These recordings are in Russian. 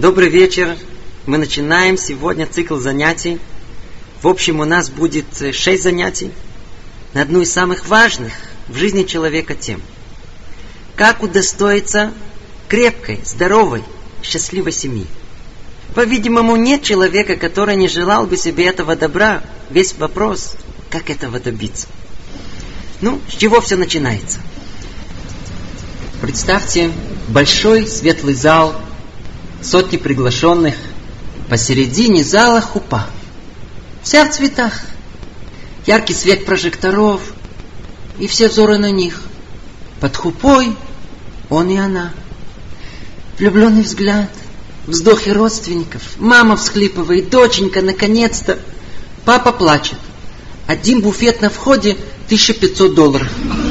Добрый вечер. Мы начинаем сегодня цикл занятий. В общем, у нас будет 6 занятий на одну из самых важных в жизни человека тем. Как удостоиться крепкой, здоровой, счастливой семьи. По-видимому, нет человека, который не желал бы себе этого добра. Весь вопрос, как этого добиться. С чего все начинается? Представьте большой светлый зал, сотни приглашенных, посередине зала хупа. Вся в цветах. Яркий свет прожекторов, и все взоры на них. Под хупой он и она. Влюбленный взгляд, вздохи родственников. Мама всхлипывает, доченька, наконец-то. Папа плачет. Один буфет на входе $1500.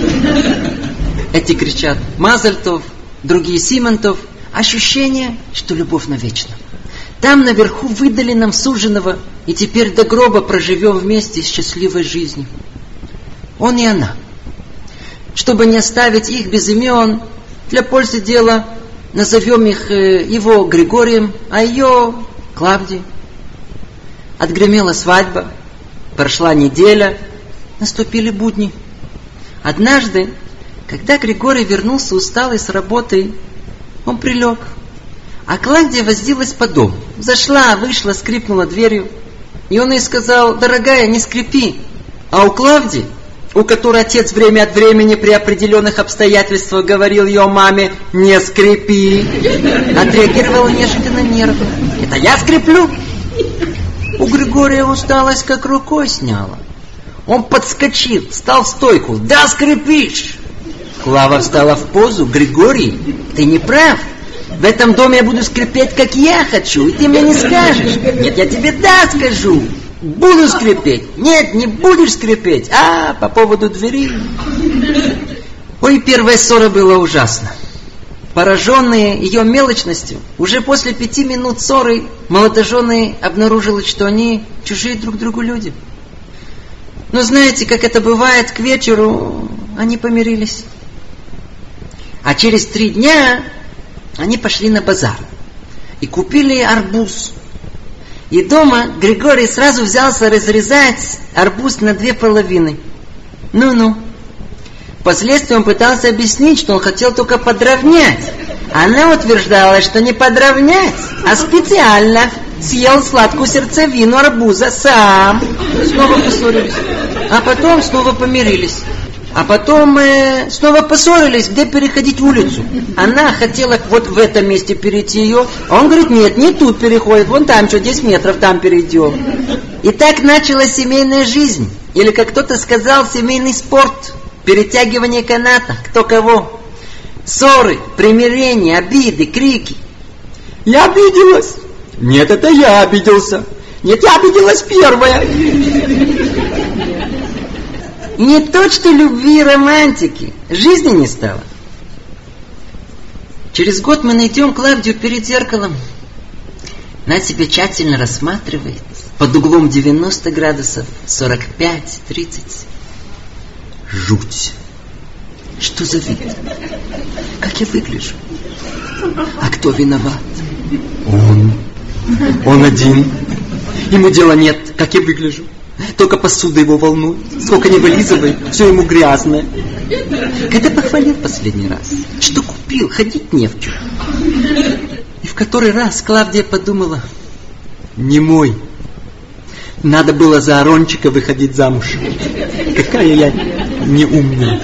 Эти кричат «Мазаль тов», другие «Симон тов». Ощущение, что любовь навечно. Там наверху выдали нам суженого, и теперь до гроба проживем вместе счастливой жизнью. Он и она. Чтобы не оставить их без имен, для пользы дела назовем его Григорием, а ее Клавдией. Отгремела свадьба, прошла неделя, наступили будни. Однажды, когда Григорий вернулся усталый с работы, он прилег, а Клавдия возилась по дому. Зашла, вышла, скрипнула дверью, и он ей сказал: «Дорогая, не скрипи». А у Клавдии, у которой отец время от времени при определенных обстоятельствах говорил ее маме: «Не скрипи», отреагировала неожиданно нервно: «Это я скреплю». У Григория усталость как рукой сняла. Он подскочил, встал в стойку: «Да, скрипишь». Клава встала в позу: «Григорий, ты не прав. В этом доме я буду скрипеть, как я хочу, и ты мне не скажешь». «Нет, я тебе да скажу. Буду скрипеть». «Нет, не будешь скрипеть». По поводу двери. Ой, первая ссора была ужасна. Пораженные ее мелочностью, уже после 5 минут ссоры молодожены обнаружилось, что они чужие друг другу люди. Но знаете, как это бывает, к вечеру они помирились. А через 3 дня они пошли на базар и купили арбуз. И дома Григорий сразу взялся разрезать арбуз на 2 половины. Впоследствии он пытался объяснить, что он хотел только подровнять. Она утверждала, что не подровнять, а специально съел сладкую сердцевину арбуза сам. Снова поссорились. А потом снова помирились. А потом снова поссорились, где переходить улицу. Она хотела вот в этом месте перейти ее, а он говорит: нет, не тут переходит, вон там что, 10 метров, там перейдем. И так началась семейная жизнь. Или, как кто-то сказал, семейный спорт. Перетягивание каната, кто кого. Ссоры, примирения, обиды, крики. «Я обиделась». «Нет, это я обиделся». «Нет, я обиделась первая». Не то, что любви и романтики. Жизни не стало. Через год мы найдем Клавдию перед зеркалом. Она себя тщательно рассматривает. Под углом 90 градусов, 45, 30. Жуть. Что за вид? Как я выгляжу? А кто виноват? Он один. Ему дела нет, как я выгляжу. Только посуда его волнует. Сколько не вылизывает, все ему грязное. Когда похвалил последний раз? Что купил? Ходить не в чем. И в который раз Клавдия подумала: не мой. Надо было за Арончика выходить замуж. Какая я неумная.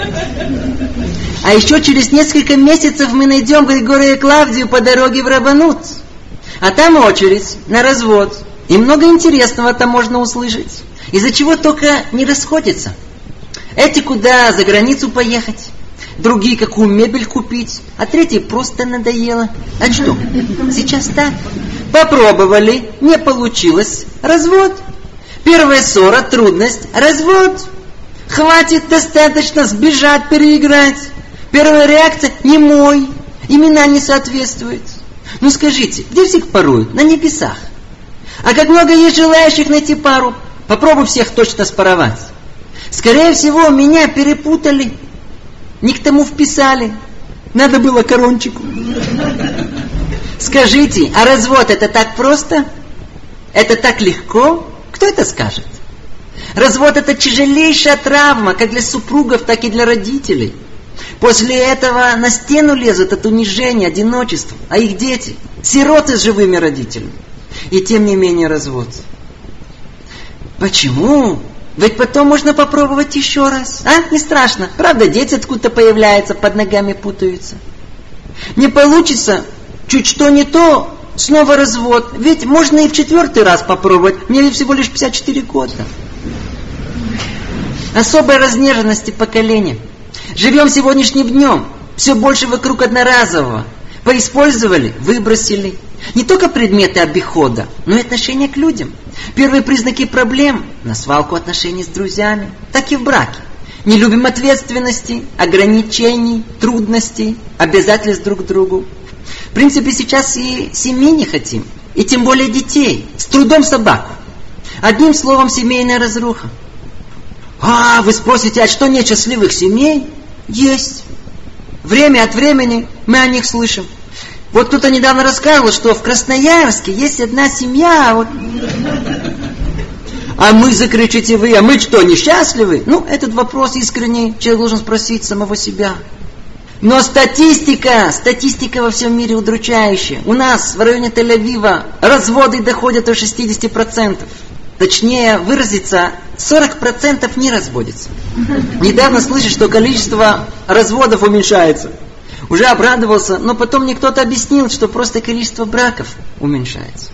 А еще через несколько месяцев мы найдем Григория и Клавдию по дороге в Рабанут. А там очередь на развод. И много интересного там можно услышать. Из-за чего только не расходятся. Эти куда за границу поехать, другие какую мебель купить, а третьи просто надоело. А что? Сейчас так. Попробовали, не получилось. Развод. Первая ссора, трудность. Развод. Хватит, достаточно сбежать, переиграть. Первая реакция: не мой. Имена не соответствуют. Скажите, где всех поруют? На небесах. А как много есть желающих найти пару. Попробуй всех точно спаровать. Скорее всего, меня перепутали. Не к тому вписали. Надо было корончику. Скажите, а развод это так просто? Это так легко? Кто это скажет? Развод это тяжелейшая травма, как для супругов, так и для родителей. После этого на стену лезут от унижения, одиночества, а их дети – сироты с живыми родителями. И тем не менее развод. Почему? Ведь потом можно попробовать еще раз. Не страшно. Правда, дети откуда-то появляются, под ногами путаются. Не получится, чуть что не то, снова развод. Ведь можно и в 4-й раз попробовать. Мне ведь всего лишь 54 года. Особой разнеженности поколения. Живем сегодняшним днем. Все больше вокруг одноразового. Поиспользовали, выбросили. Не только предметы обихода, но и отношения к людям. Первые признаки проблем – на свалку отношений с друзьями, так и в браке. Не любим ответственности, ограничений, трудностей, обязательств друг к другу. В принципе, сейчас и семьи не хотим, и тем более детей. С трудом собаку. Одним словом, семейная разруха. Вы спросите, а что нет счастливых семей? Есть. Время от времени мы о них слышим. Вот кто-то недавно рассказывал, что в Красноярске есть одна семья. А мы, закричите вы, а мы что, несчастливы? Этот вопрос искренний человек должен спросить самого себя. Но статистика во всем мире удручающая. У нас в районе Тель-Авива разводы доходят до 60%. Точнее выразиться, 40% не разводятся. Недавно слышал, что количество разводов уменьшается. Уже обрадовался, но потом мне кто-то объяснил, что просто количество браков уменьшается.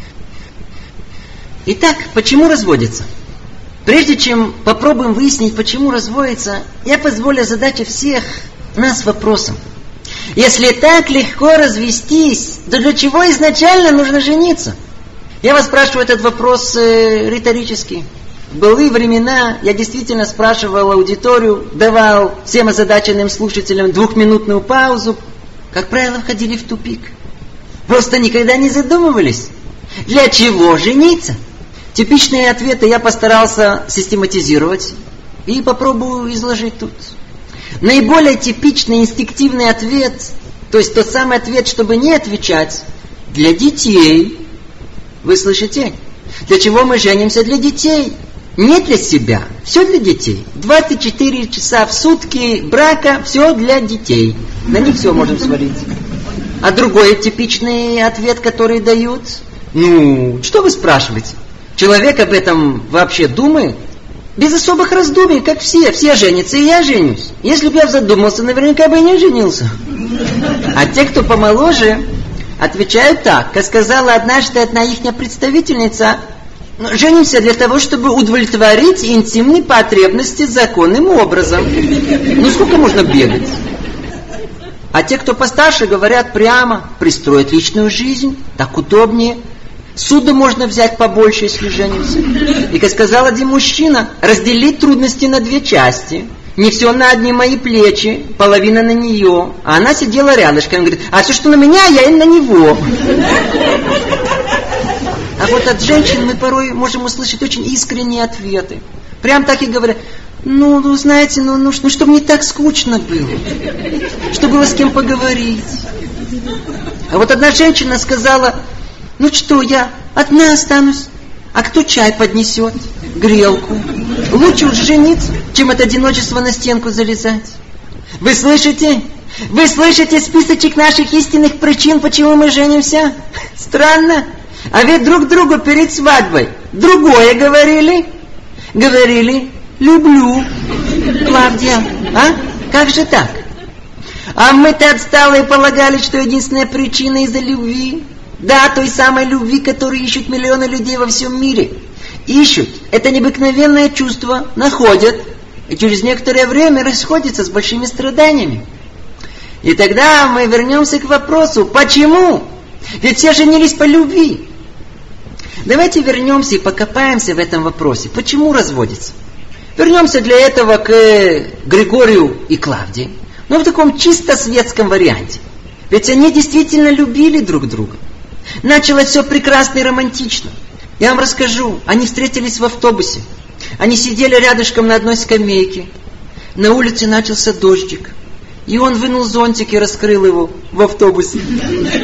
Итак, почему разводятся? Прежде чем попробуем выяснить, почему разводятся, я позволю задать всех нас вопросом. Если так легко развестись, то для чего изначально нужно жениться? Я вас спрашиваю этот вопрос риторически. В былые времена я действительно спрашивал аудиторию, давал всем озадаченным слушателям 2-минутную паузу. Как правило, входили в тупик. Просто никогда не задумывались, для чего жениться. Типичные ответы я постарался систематизировать и попробую изложить тут. Наиболее типичный инстинктивный ответ, то есть тот самый ответ, чтобы не отвечать, для детей. Вы слышите? Для чего мы женимся? Для детей. Не для себя. Все для детей. 24 часа в сутки брака, все для детей. На них все можем сварить. А другой типичный ответ, который дают? Что вы спрашиваете? Человек об этом вообще думает? Без особых раздумий, как все. Все женятся, и я женюсь. Если бы я задумался, наверняка бы и не женился. А те, кто помоложе, отвечают так, как сказала однажды одна ихняя представительница: женимся для того, чтобы удовлетворить интимные потребности законным образом. Сколько можно бегать? А те, кто постарше, говорят прямо: пристроить личную жизнь, так удобнее. Суду можно взять побольше, если женимся. И, как сказал один мужчина, разделить трудности на 2 части. Не все на одни мои плечи, половина на нее. А она сидела рядышком и говорит: а все, что на меня, я и на него. А вот от женщин мы порой можем услышать очень искренние ответы. Прям так и говорят: знаете, чтобы не так скучно было. Чтобы было с кем поговорить. А вот одна женщина сказала: что, я одна останусь? А кто чай поднесет? Грелку. Лучше уж жениться, чем от одиночества на стенку залезать. Вы слышите? Вы слышите списочек наших истинных причин, почему мы женимся? Странно. А ведь друг другу перед свадьбой другое говорили. Говорили: люблю. Клавдия, как же так? А мы-то отсталые полагали, что единственная причина из-за любви. Да, той самой любви, которую ищут миллионы людей во всем мире. Ищут. Это необыкновенное чувство, находят. И через некоторое время расходятся с большими страданиями. И тогда мы вернемся к вопросу: почему? Ведь все женились по любви. Давайте вернемся и покопаемся в этом вопросе. Почему разводятся? Вернемся для этого к Григорию и Клавдии. Но в таком чисто светском варианте. Ведь они действительно любили друг друга. Началось все прекрасно и романтично. Я вам расскажу. Они встретились в автобусе. Они сидели рядышком на одной скамейке. На улице начался дождик. И он вынул зонтик и раскрыл его в автобусе.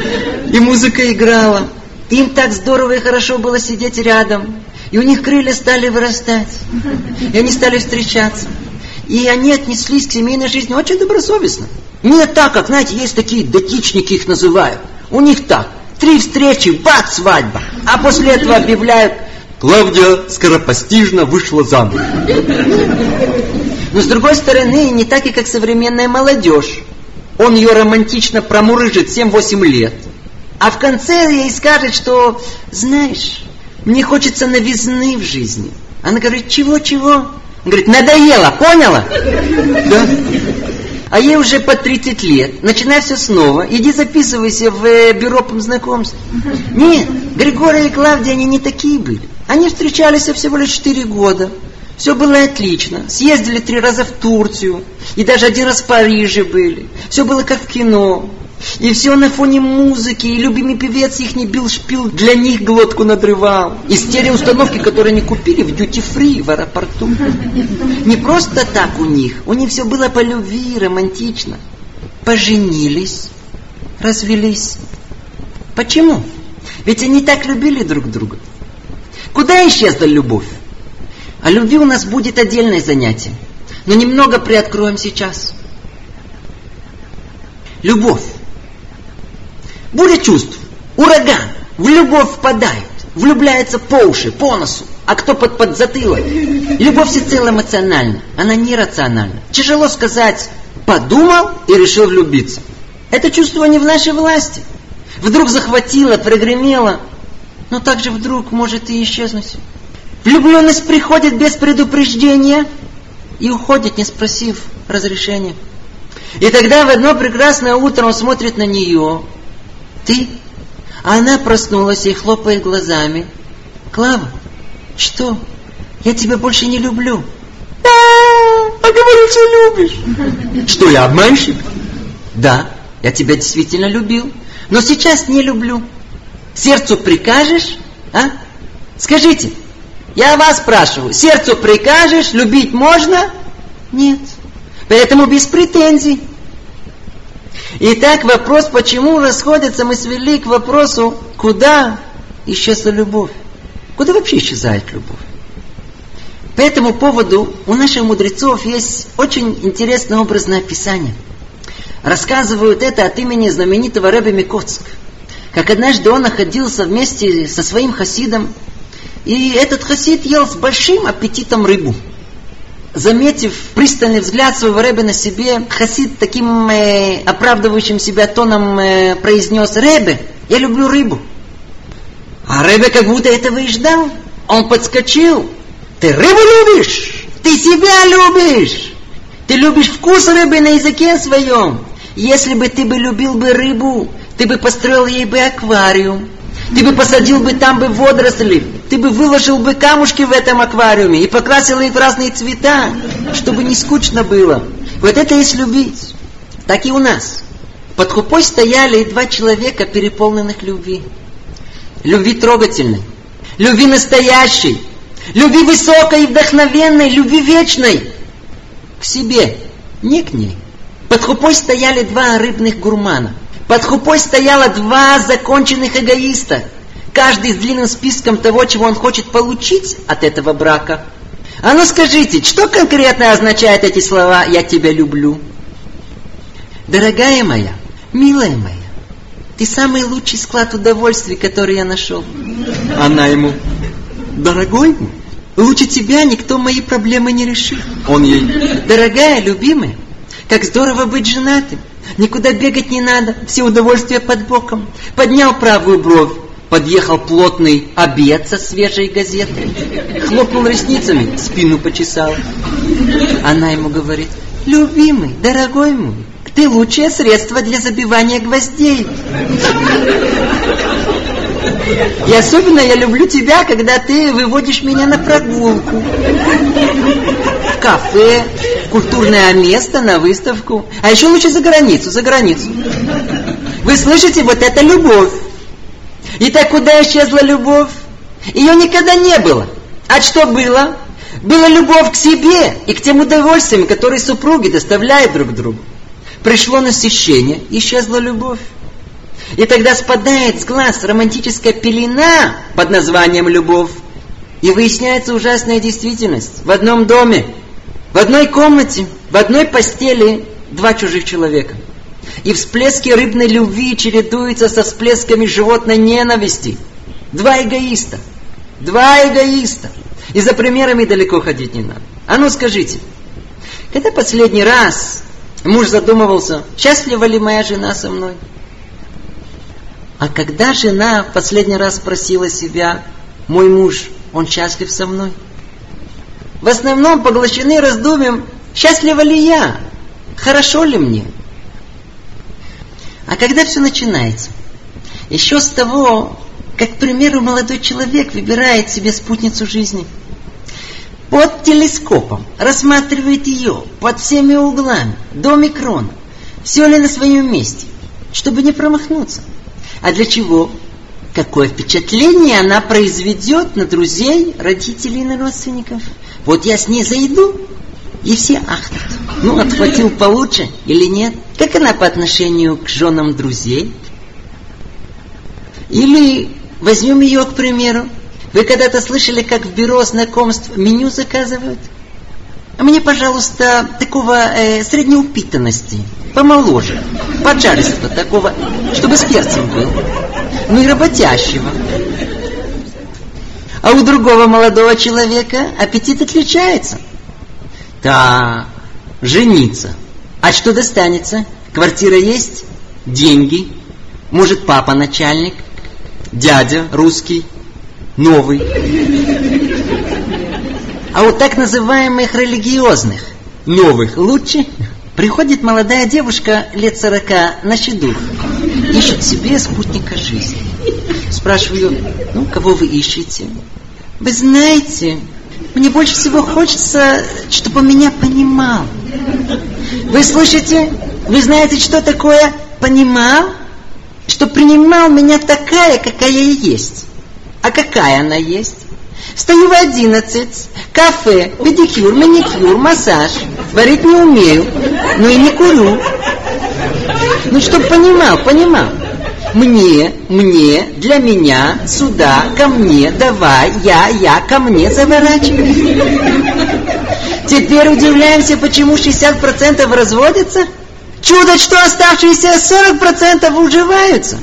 И музыка играла. Им так здорово и хорошо было сидеть рядом. И у них крылья стали вырастать. И они стали встречаться. И они отнеслись к семейной жизни очень добросовестно. Не так, как, знаете, есть такие датичники, их называют. У них так. 3 встречи, бац, свадьба. А после этого объявляют: Клавдия скоропостижно вышла замуж. Но с другой стороны, не так и как современная молодежь. Он ее романтично промурыжит 7-8 лет. А в конце ей скажет, что, знаешь, мне хочется новизны в жизни. Она говорит: чего-чего? Он говорит: надоело, поняла? Да. А ей уже по 30 лет. Начинай все снова. Иди записывайся в бюро по знакомству. Нет, Григорий и Клавдия, они не такие были. Они встречались всего лишь 4 года. Все было отлично. Съездили 3 раза в Турцию. И даже 1 раз в Париже были. Все было как в кино. И все на фоне музыки. И любимый певец их не бил шпил, для них глотку надрывал. И стереоустановки, которые они купили в дьюти-фри в аэропорту. Не просто так у них все было по любви, романтично. Поженились, развелись. Почему? Ведь они так любили друг друга. Куда исчезла любовь? О любви у нас будет отдельное занятие. Но немного приоткроем сейчас. Любовь. Буря чувств, ураган, в любовь впадает, влюбляется по уши, по носу, а кто под подзатылок. Любовь всецело эмоциональна, она не рациональна. Тяжело сказать: подумал и решил влюбиться. Это чувство не в нашей власти. Вдруг захватило, прогремело, но также вдруг может и исчезнуть. Влюбленность приходит без предупреждения и уходит, не спросив разрешения. И тогда в одно прекрасное утро он смотрит на нее. Ты? А она проснулась и хлопает глазами. Клава, что? Я тебя больше не люблю. А говоришь, что любишь. Что, я обманщик? Да, я тебя действительно любил, но сейчас не люблю. Сердцу прикажешь? А? Скажите, я вас спрашиваю, сердцу прикажешь, любить можно? Нет. Поэтому без претензий. Итак, вопрос, почему расходятся, мы свели к вопросу, куда исчезла любовь? Куда вообще исчезает любовь? По этому поводу у наших мудрецов есть очень интересное образное описание. Рассказывают это от имени знаменитого Ребе Микоцк. Как однажды он находился вместе со своим хасидом, и этот хасид ел с большим аппетитом рыбу. Заметив пристальный взгляд своего Ребе на себе, хасид таким оправдывающим себя тоном произнес: Ребе, я люблю рыбу. А Ребе как будто этого и ждал. Он подскочил: ты рыбу любишь? Ты себя любишь? Ты любишь вкус рыбы на языке своем? Если бы ты бы любил бы рыбу, ты бы построил ей бы аквариум. Ты бы посадил бы там бы водоросли, ты бы выложил бы камушки в этом аквариуме и покрасил их в разные цвета, чтобы не скучно было. Вот это есть любить. Так и у нас. Под хупой стояли 2 человека, переполненных любви. Любви трогательной, любви настоящей, любви высокой и вдохновенной, любви вечной. К себе, не к ней. Под хупой стояли 2 рыбных гурмана. Под хупой стояло 2 законченных эгоиста. Каждый с длинным списком того, чего он хочет получить от этого брака. А ну скажите, что конкретно означают эти слова «я тебя люблю»? Дорогая моя, милая моя, ты самый лучший склад удовольствий, который я нашел. Она ему: дорогой мой, лучше тебя никто мои проблемы не решит. Он ей: дорогая, любимая, как здорово быть женатым. Никуда бегать не надо, все удовольствия под боком. Поднял правую бровь, подъехал плотный обед со свежей газетой. Хлопнул ресницами, спину почесал. Она ему говорит: любимый, дорогой мой, ты лучшее средство для забивания гвоздей. И особенно я люблю тебя, когда ты выводишь меня на прогулку. В кафе, в культурное место, на выставку. А еще лучше за границу. Вы слышите, вот это любовь. Итак, куда исчезла любовь? Ее никогда не было. А что было? Была любовь к себе и к тем удовольствиям, которые супруги доставляют друг другу. Пришло насыщение, исчезла любовь. И тогда спадает с глаз романтическая пелена под названием любовь. И выясняется ужасная действительность. В одном доме, в одной комнате, в одной постели два чужих человека. И всплески рыбной любви чередуются со всплесками животной ненависти. Два эгоиста. И за примерами далеко ходить не надо. А ну скажите, когда последний раз муж задумывался, счастлива ли моя жена со мной? А когда жена в последний раз спросила себя, мой муж, он счастлив со мной? В основном поглощены раздумьем, счастлива ли я? Хорошо ли мне? А когда все начинается? Еще с того, как, к примеру, молодой человек выбирает себе спутницу жизни. Под телескопом рассматривает ее под всеми углами, до микрона. Все ли на своем месте, чтобы не промахнуться. А для чего? Какое впечатление она произведет на друзей, родителей и на родственников. Вот я с ней зайду, и все ахнут. Отхватил получше или нет? Как она по отношению к женам друзей? Или возьмем ее, к примеру. Вы когда-то слышали, как в бюро знакомств меню заказывают? А мне, пожалуйста, такого средней упитанности, помоложе, поджаристого такого, чтобы с перцем был. И работящего. А у другого молодого человека аппетит отличается. Да, жениться. А что достанется? Квартира есть? Деньги? Может, папа начальник? Дядя русский? Новый? А у так называемых религиозных новых лучше? Приходит молодая девушка лет 40 на щедух, ищет себе спутника жизни. Спрашиваю, кого вы ищете? Вы знаете, мне больше всего хочется, чтобы он меня понимал. Вы слышите? Вы знаете, что такое понимал? Что принимал меня такая, какая я есть. А какая она есть? Встаю в 11, кафе, педикюр, маникюр, массаж. Варить не умею, но и не курю. Чтоб понимал. Мне, для меня, сюда, ко мне, давай, я, ко мне заворачивай. Теперь удивляемся, почему 60% разводятся? Чудо, что оставшиеся 40% уживаются.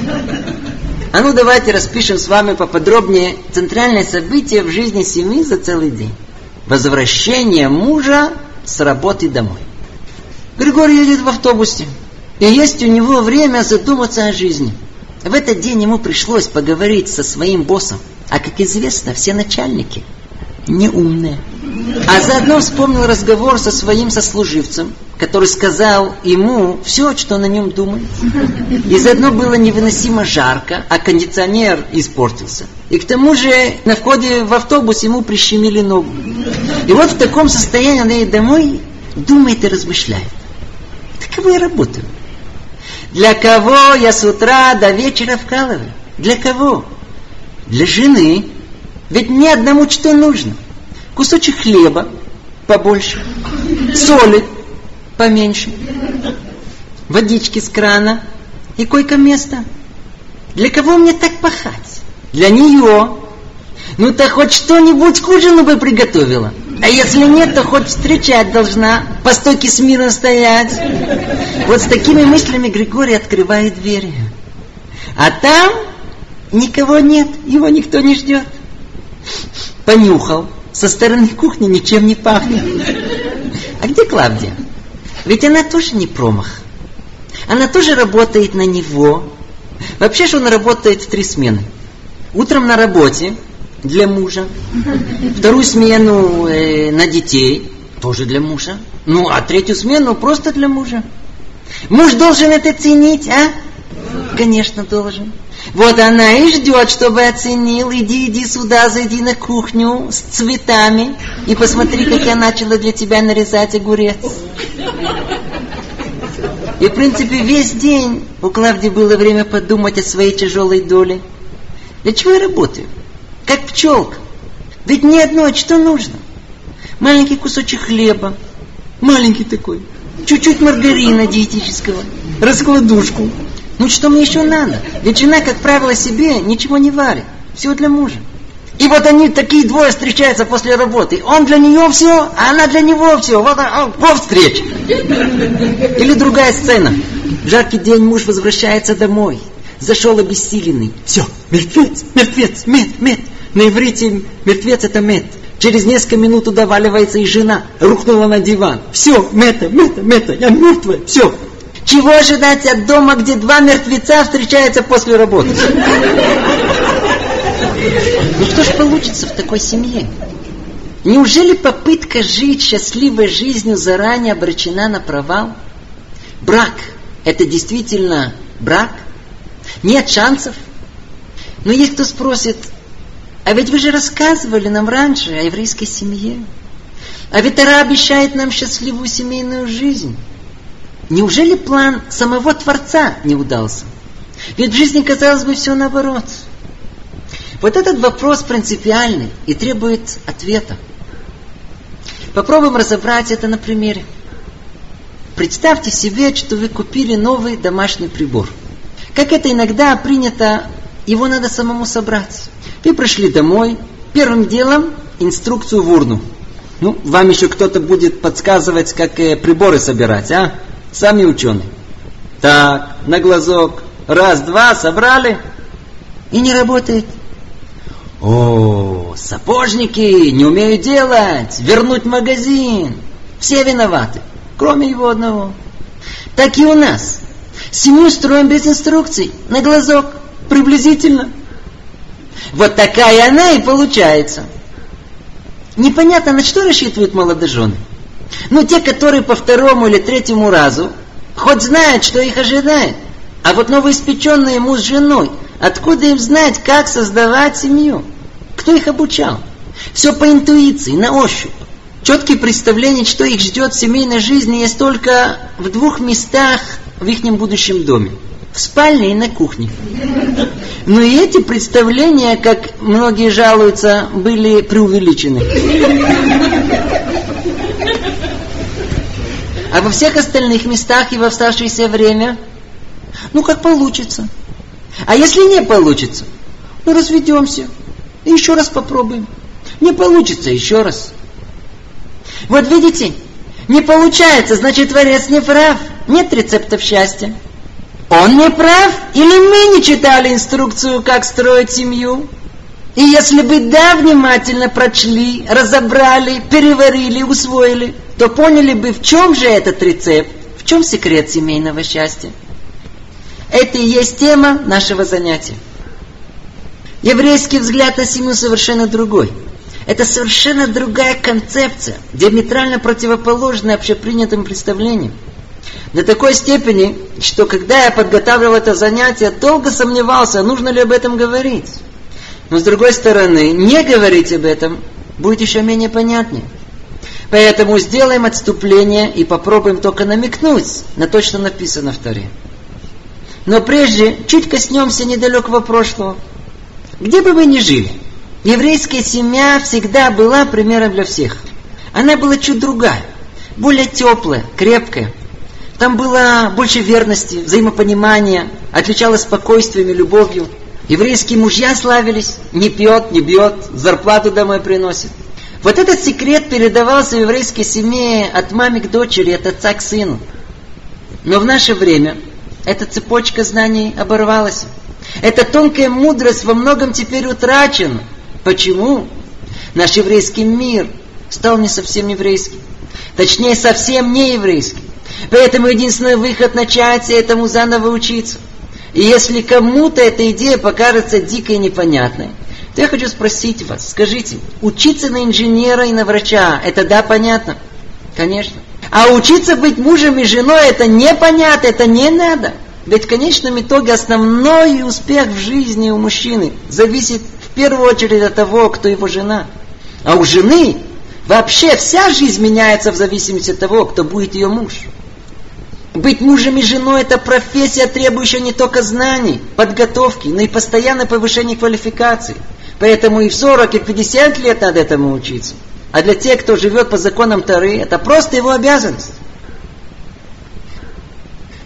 А давайте распишем с вами поподробнее центральное событие в жизни семьи за целый день. Возвращение мужа с работы домой. Григорий едет в автобусе. И есть у него время задуматься о жизни. В этот день ему пришлось поговорить со своим боссом. А как известно, все начальники неумные. А заодно вспомнил разговор со своим сослуживцем, который сказал ему все, что он о нем думает. И заодно было невыносимо жарко, а кондиционер испортился. И к тому же на входе в автобус ему прищемили ногу. И вот в таком состоянии он едет домой, думает и размышляет. Так кого я работаю? Для кого я с утра до вечера вкалываю? Для кого? Для жены. Ведь мне одному что нужно? Кусочек хлеба побольше, соли поменьше, водички с крана и койко-место. Для кого мне так пахать? Для нее. Так хоть что-нибудь к ужину бы приготовила. А если нет, то хоть встречать должна, по стойке смирно стоять. Вот с такими мыслями Григорий открывает двери. А там никого нет, его никто не ждет. Понюхал. Со стороны кухни ничем не пахнет. А где Клавдия? Ведь она тоже не промах. Она тоже работает на него. Вообще же он работает в 3 смены. Утром на работе для мужа. Вторую смену на детей. Тоже для мужа. А 3-ю смену просто для мужа. Муж должен это ценить, а? Конечно, должен. Вот она и ждет, чтобы оценил. Иди сюда, зайди на кухню с цветами и посмотри, как я начала для тебя нарезать огурец. И, в принципе, весь день у Клавдии было время подумать о своей тяжелой доле. Для чего я работаю? Как пчелка. Ведь мне одно, что нужно? Маленький кусочек хлеба. Маленький такой. Чуть-чуть маргарина диетического. Раскладушку. Ну что мне еще надо? Ведь жена, как правило, себе ничего не варит. Все для мужа. И вот они, такие двое, встречаются после работы. Он для нее все, а она для него все. Вот встреча. Или другая сцена. В жаркий день муж возвращается домой. Зашел обессиленный. Все, мертвец, мед. На иврите мертвец это мед. Через несколько минут удаваливается и жена. Рухнула на диван. Все, мета, я мертвая, все. Чего ожидать от дома, где два мертвеца встречаются после работы? Ну что ж получится в такой семье? Неужели попытка жить счастливой жизнью заранее обречена на провал? Брак – это действительно брак? Нет шансов? Но есть кто спросит, а ведь вы же рассказывали нам раньше о еврейской семье. А ведь Тора обещает нам счастливую семейную жизнь. Неужели план самого Творца не удался? Ведь в жизни, казалось бы, все наоборот. Вот этот вопрос принципиальный и требует ответа. Попробуем разобрать это на примере. Представьте себе, что вы купили новый домашний прибор. Как это иногда принято, его надо самому собрать. Вы пришли домой, первым делом инструкцию в урну. Вам еще кто-то будет подсказывать, как приборы собирать, а? Сами ученые. Так, на глазок. Раз, два, собрали. И не работает. О, сапожники не умеют делать. Вернуть в магазин. Все виноваты, кроме его одного. Так и у нас. Семью строим без инструкций. На глазок. Приблизительно. Вот такая она и получается. Непонятно, на что рассчитывают молодожены. Те, которые по второму или третьему разу хоть знают, что их ожидает. А вот новоиспеченные муж с женой, откуда им знать, как создавать семью? Кто их обучал? Все по интуиции, на ощупь. Четкие представления, что их ждет в семейной жизни, есть только в двух местах в их будущем доме. В спальне и на кухне. Но и эти представления, как многие жалуются, были преувеличены. А во всех остальных местах и в оставшееся время, как получится. А если не получится, разведемся. И еще раз попробуем. Не получится, еще раз. Вот видите, не получается, значит, Творец не прав. Нет рецептов счастья. Он не прав? Или мы не читали инструкцию, как строить семью? И если бы внимательно прочли, разобрали, переварили, усвоили, то поняли бы, в чем же этот рецепт, в чем секрет семейного счастья. Это и есть тема нашего занятия. Еврейский взгляд на семью совершенно другой. Это совершенно другая концепция, диаметрально противоположная общепринятым представлениям. До такой степени, что когда я подготавливал это занятие, долго сомневался, нужно ли об этом говорить. Но с другой стороны, не говорить об этом будет еще менее понятнее. Поэтому сделаем отступление и попробуем только намекнуть на то, что написано в Торе. Но прежде чуть коснемся недалекого прошлого. Где бы вы ни жили, еврейская семья всегда была примером для всех. Она была чуть другая, более теплая, крепкая. Там было больше верности, взаимопонимания, отличалось спокойствием и любовью. Еврейские мужья славились, не пьет, не бьет, зарплату домой приносит. Вот этот секрет передавался в еврейской семье от мамы к дочери, от отца к сыну. Но в наше время эта цепочка знаний оборвалась. Эта тонкая мудрость во многом теперь утрачена. Почему? Наш еврейский мир стал не совсем еврейским. Точнее, совсем не еврейским. Поэтому единственный выход начать этому заново учиться. И если кому-то эта идея покажется дикой и непонятной, то я хочу спросить вас, скажите, учиться на инженера и на врача, это да, понятно? Конечно. А учиться быть мужем и женой, это непонятно, это не надо. Ведь в конечном итоге основной успех в жизни у мужчины зависит в первую очередь от того, кто его жена. А у жены вообще вся жизнь меняется в зависимости от того, кто будет ее муж. Быть мужем и женой – это профессия, требующая не только знаний, подготовки, но и постоянное повышение квалификации. Поэтому и в 40, и в 50 лет надо этому учиться. А для тех, кто живет по законам Торы, это просто его обязанность.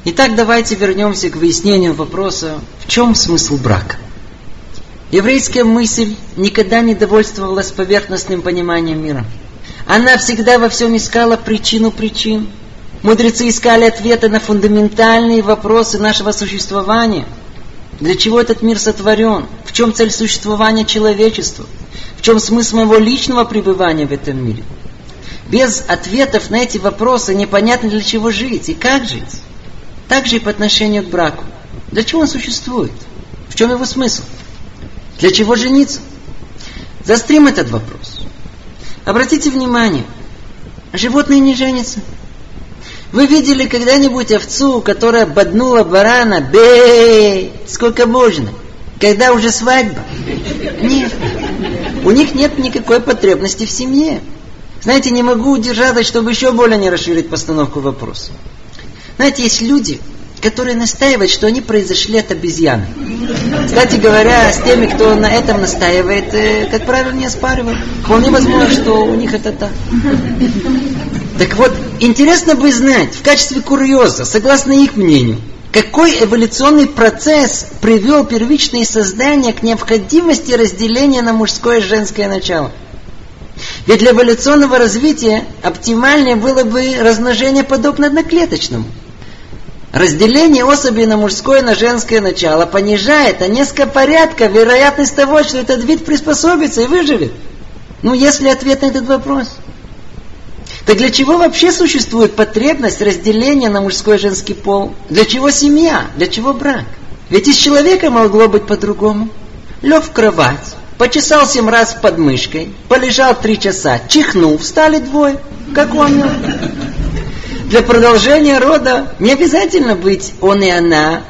Итак, давайте вернемся к выяснению вопроса, в чем смысл брака. Еврейская мысль никогда не довольствовалась поверхностным пониманием мира. Она всегда во всем искала причину причин. Мудрецы искали ответы на фундаментальные вопросы нашего существования. Для чего этот мир сотворен? В чем цель существования человечества? В чем смысл моего личного пребывания в этом мире? Без ответов на эти вопросы непонятно, для чего жить и как жить. Так же и по отношению к браку. Для чего он существует? В чем его смысл? Для чего жениться? Заострим этот вопрос. Обратите внимание, животные не женятся. Вы видели когда-нибудь овцу, которая боднула барана? Бей! Сколько можно? Когда уже свадьба? Нет. У них нет никакой потребности в семье. Знаете, не могу удержаться, чтобы еще более не расширить постановку вопроса. Знаете, есть люди, которые настаивают, что они произошли от обезьяны. Кстати говоря, с теми, кто на этом настаивает, как правило, не оспаривают. Вполне возможно, что у них это так. Так вот, интересно бы знать, в качестве курьеза, согласно их мнению, какой эволюционный процесс привел первичные создания к необходимости разделения на мужское и женское начало. Ведь для эволюционного развития оптимальнее было бы размножение подобно одноклеточному. Разделение особей на мужское и на женское начало понижает на несколько порядков вероятность того, что этот вид приспособится и выживет. Если ответ на этот вопрос. Так для чего вообще существует потребность разделения на мужской и женский пол? Для чего семья? Для чего брак? Ведь из человека могло быть по-другому. Лег в кровать, почесал 7 раз подмышкой, полежал 3 часа, чихнул, встали двое, как он. Для продолжения рода не обязательно быть он и она.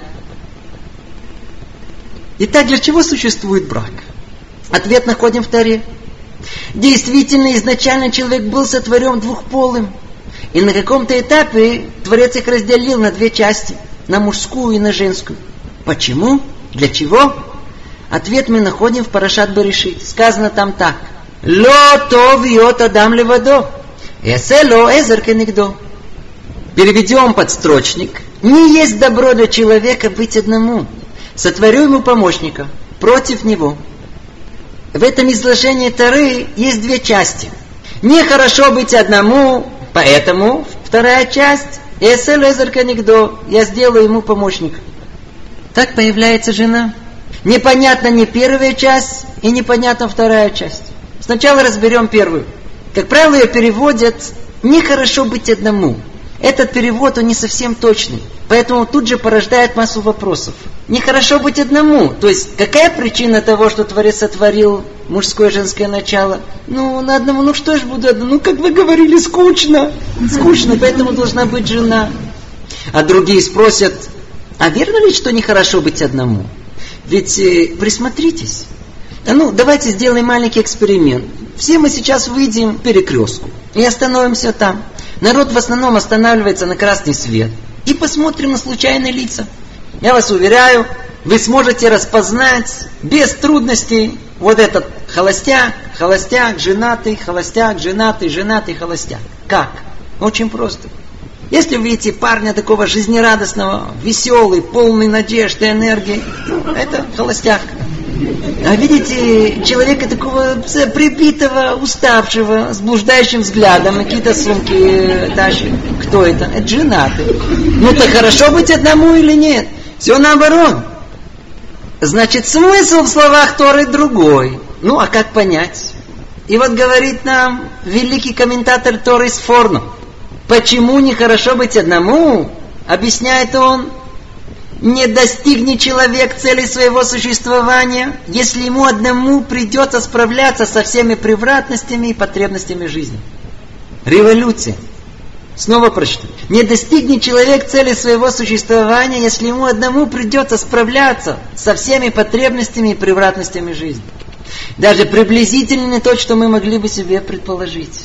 Итак, для чего существует брак? Ответ находим в Торе. Действительно, изначально человек был сотворен двухполым. И на каком-то этапе Творец их разделил на 2 части. На мужскую и на женскую. Почему? Для чего? Ответ мы находим в Парашат Берешит. Сказано там так. «Ло тов йот адам левадо, эсе ло эзер кенегдо». Переведем подстрочник. Не есть добро для человека быть одному. Сотворю ему помощника против него. В этом изложении Торы есть 2 части. Нехорошо быть одному, поэтому вторая часть. Эсе ло эзер кенегдо. Я сделаю ему помощника. Так появляется жена. Непонятна не первая часть и непонятна вторая часть. Сначала разберем первую. Как правило, ее переводят «нехорошо быть одному». Этот перевод, он не совсем точный. Поэтому тут же порождает массу вопросов. Нехорошо быть одному. То есть, какая причина того, что Творец сотворил мужское и женское начало? На одному, что ж буду одному? Как вы говорили, скучно. Скучно, поэтому должна быть жена. А другие спросят, а верно ли, что нехорошо быть одному? Ведь присмотритесь. Давайте сделаем маленький эксперимент. Все мы сейчас выйдем к перекрестку и остановимся там. Народ в основном останавливается на красный свет. И посмотрим на случайные лица. Я вас уверяю, вы сможете распознать без трудностей вот этот холостяк, женатый, холостяк. Как? Очень просто. Если вы видите парня такого жизнерадостного, веселый, полный надежд и энергии, это холостяк. А видите человека такого прибитого, уставшего, с блуждающим взглядом, и какие-то сумки тащит. Кто это? Это женатый. Так хорошо быть одному или нет? Все наоборот. Значит, смысл в словах Торы другой. А как понять? И вот говорит нам великий комментатор Торы Сфорно. Почему нехорошо быть одному? Объясняет он. Не достигнет человек цели своего существования, если ему одному придется справляться со всеми превратностями и потребностями жизни. Революция. Снова прочту. Не достигнет человек цели своего существования, если ему одному придется справляться со всеми потребностями и превратностями жизни. Даже приблизительно не то, что мы могли бы себе предположить.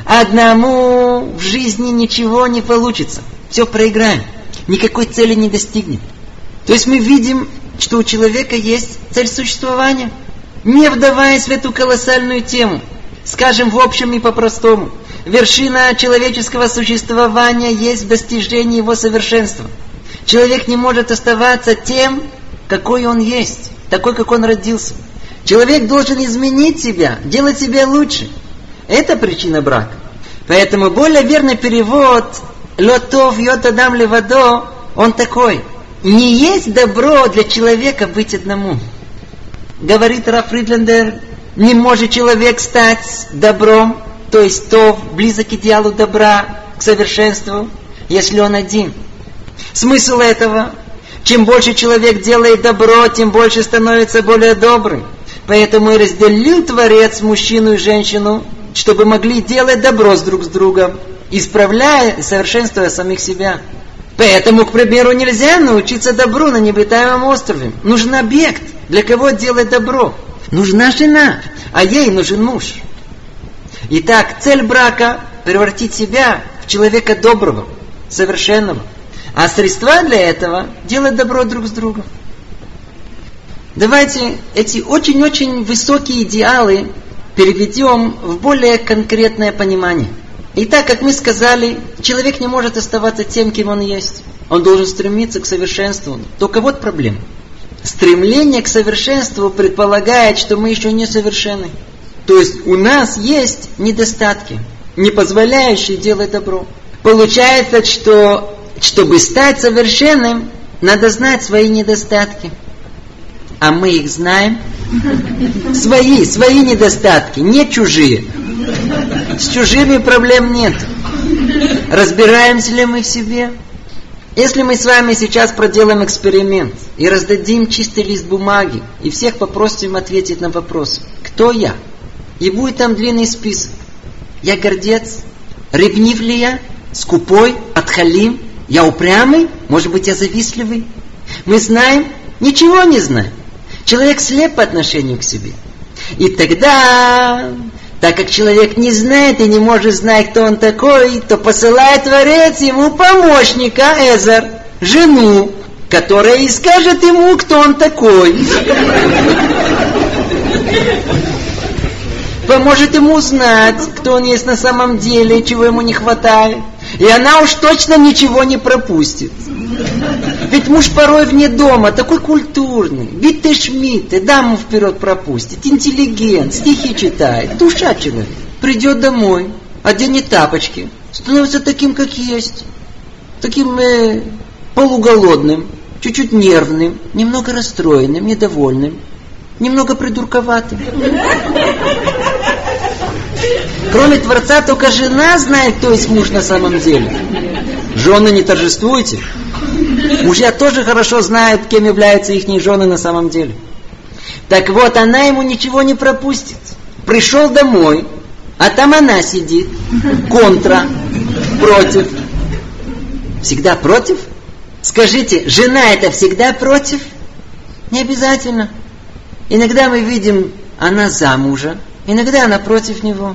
Одному в жизни ничего не получится. Все проиграем. Никакой цели не достигнет. То есть мы видим, что у человека есть цель существования. Не вдаваясь в эту колоссальную тему. Скажем в общем и по-простому. Вершина человеческого существования есть достижение его совершенства. Человек не может оставаться тем, какой он есть, такой, как он родился. Человек должен изменить себя, делать себя лучше. Это причина брака. Поэтому более верный перевод «Лотов йот адам левадо» он такой: не есть добро для человека быть одному. Говорит Рав Фридлендер, не может человек стать добром, то есть тов, близок к идеалу добра, к совершенству, если он один. Смысл этого: чем больше человек делает добро, тем больше становится более добрым. Поэтому и разделил Творец мужчину и женщину, чтобы могли делать добро друг с другом, исправляя и совершенствуя самих себя. Поэтому, к примеру, нельзя научиться добру на необитаемом острове. Нужен объект, для кого делать добро. Нужна жена, а ей нужен муж. Итак, цель брака – превратить себя в человека доброго, совершенного. А средства для этого – делать добро друг с другом. Давайте эти очень-очень высокие идеалы переведем в более конкретное понимание. Итак, как мы сказали, человек не может оставаться тем, кем он есть. Он должен стремиться к совершенству. Только вот проблема. Стремление к совершенству предполагает, что мы еще не совершенны. То есть у нас есть недостатки, не позволяющие делать добро. Получается, что чтобы стать совершенным, надо знать свои недостатки. А мы их знаем. Свои недостатки, не чужие. С чужими проблем нет. Разбираемся ли мы в себе? Если мы с вами сейчас проделаем эксперимент и раздадим чистый лист бумаги, и всех попросим ответить на вопрос: кто я? И будет там длинный список. Я гордец? Ревнив ли я? Скупой? Отхалим? Я упрямый? Может быть, я завистливый? Мы знаем? Ничего не знаем. Человек слеп по отношению к себе. И тогда, так как человек не знает и не может знать, кто он такой, то посылает Творец ему помощника, Эзер, жену, которая и скажет ему, кто он такой. Поможет ему узнать, кто он есть на самом деле, чего ему не хватает. И она уж точно ничего не пропустит. Ведь муж порой вне дома такой культурный, битте-шмитте, даму вперед пропустит, интеллигент, стихи читает, душа человек. Придет домой, оденет тапочки, становится таким, как есть, таким полуголодным, чуть-чуть нервным, немного расстроенным, недовольным, немного придурковатым. Кроме Творца, только жена знает, кто есть муж на самом деле. Жены, не торжествуйте. Мужья тоже хорошо знают, кем являются их жены на самом деле. Так вот, она ему ничего не пропустит. Пришел домой, а там она сидит, контра, против. Всегда против? Скажите, жена это всегда против? Не обязательно. Иногда мы видим, она за мужа, иногда она против него.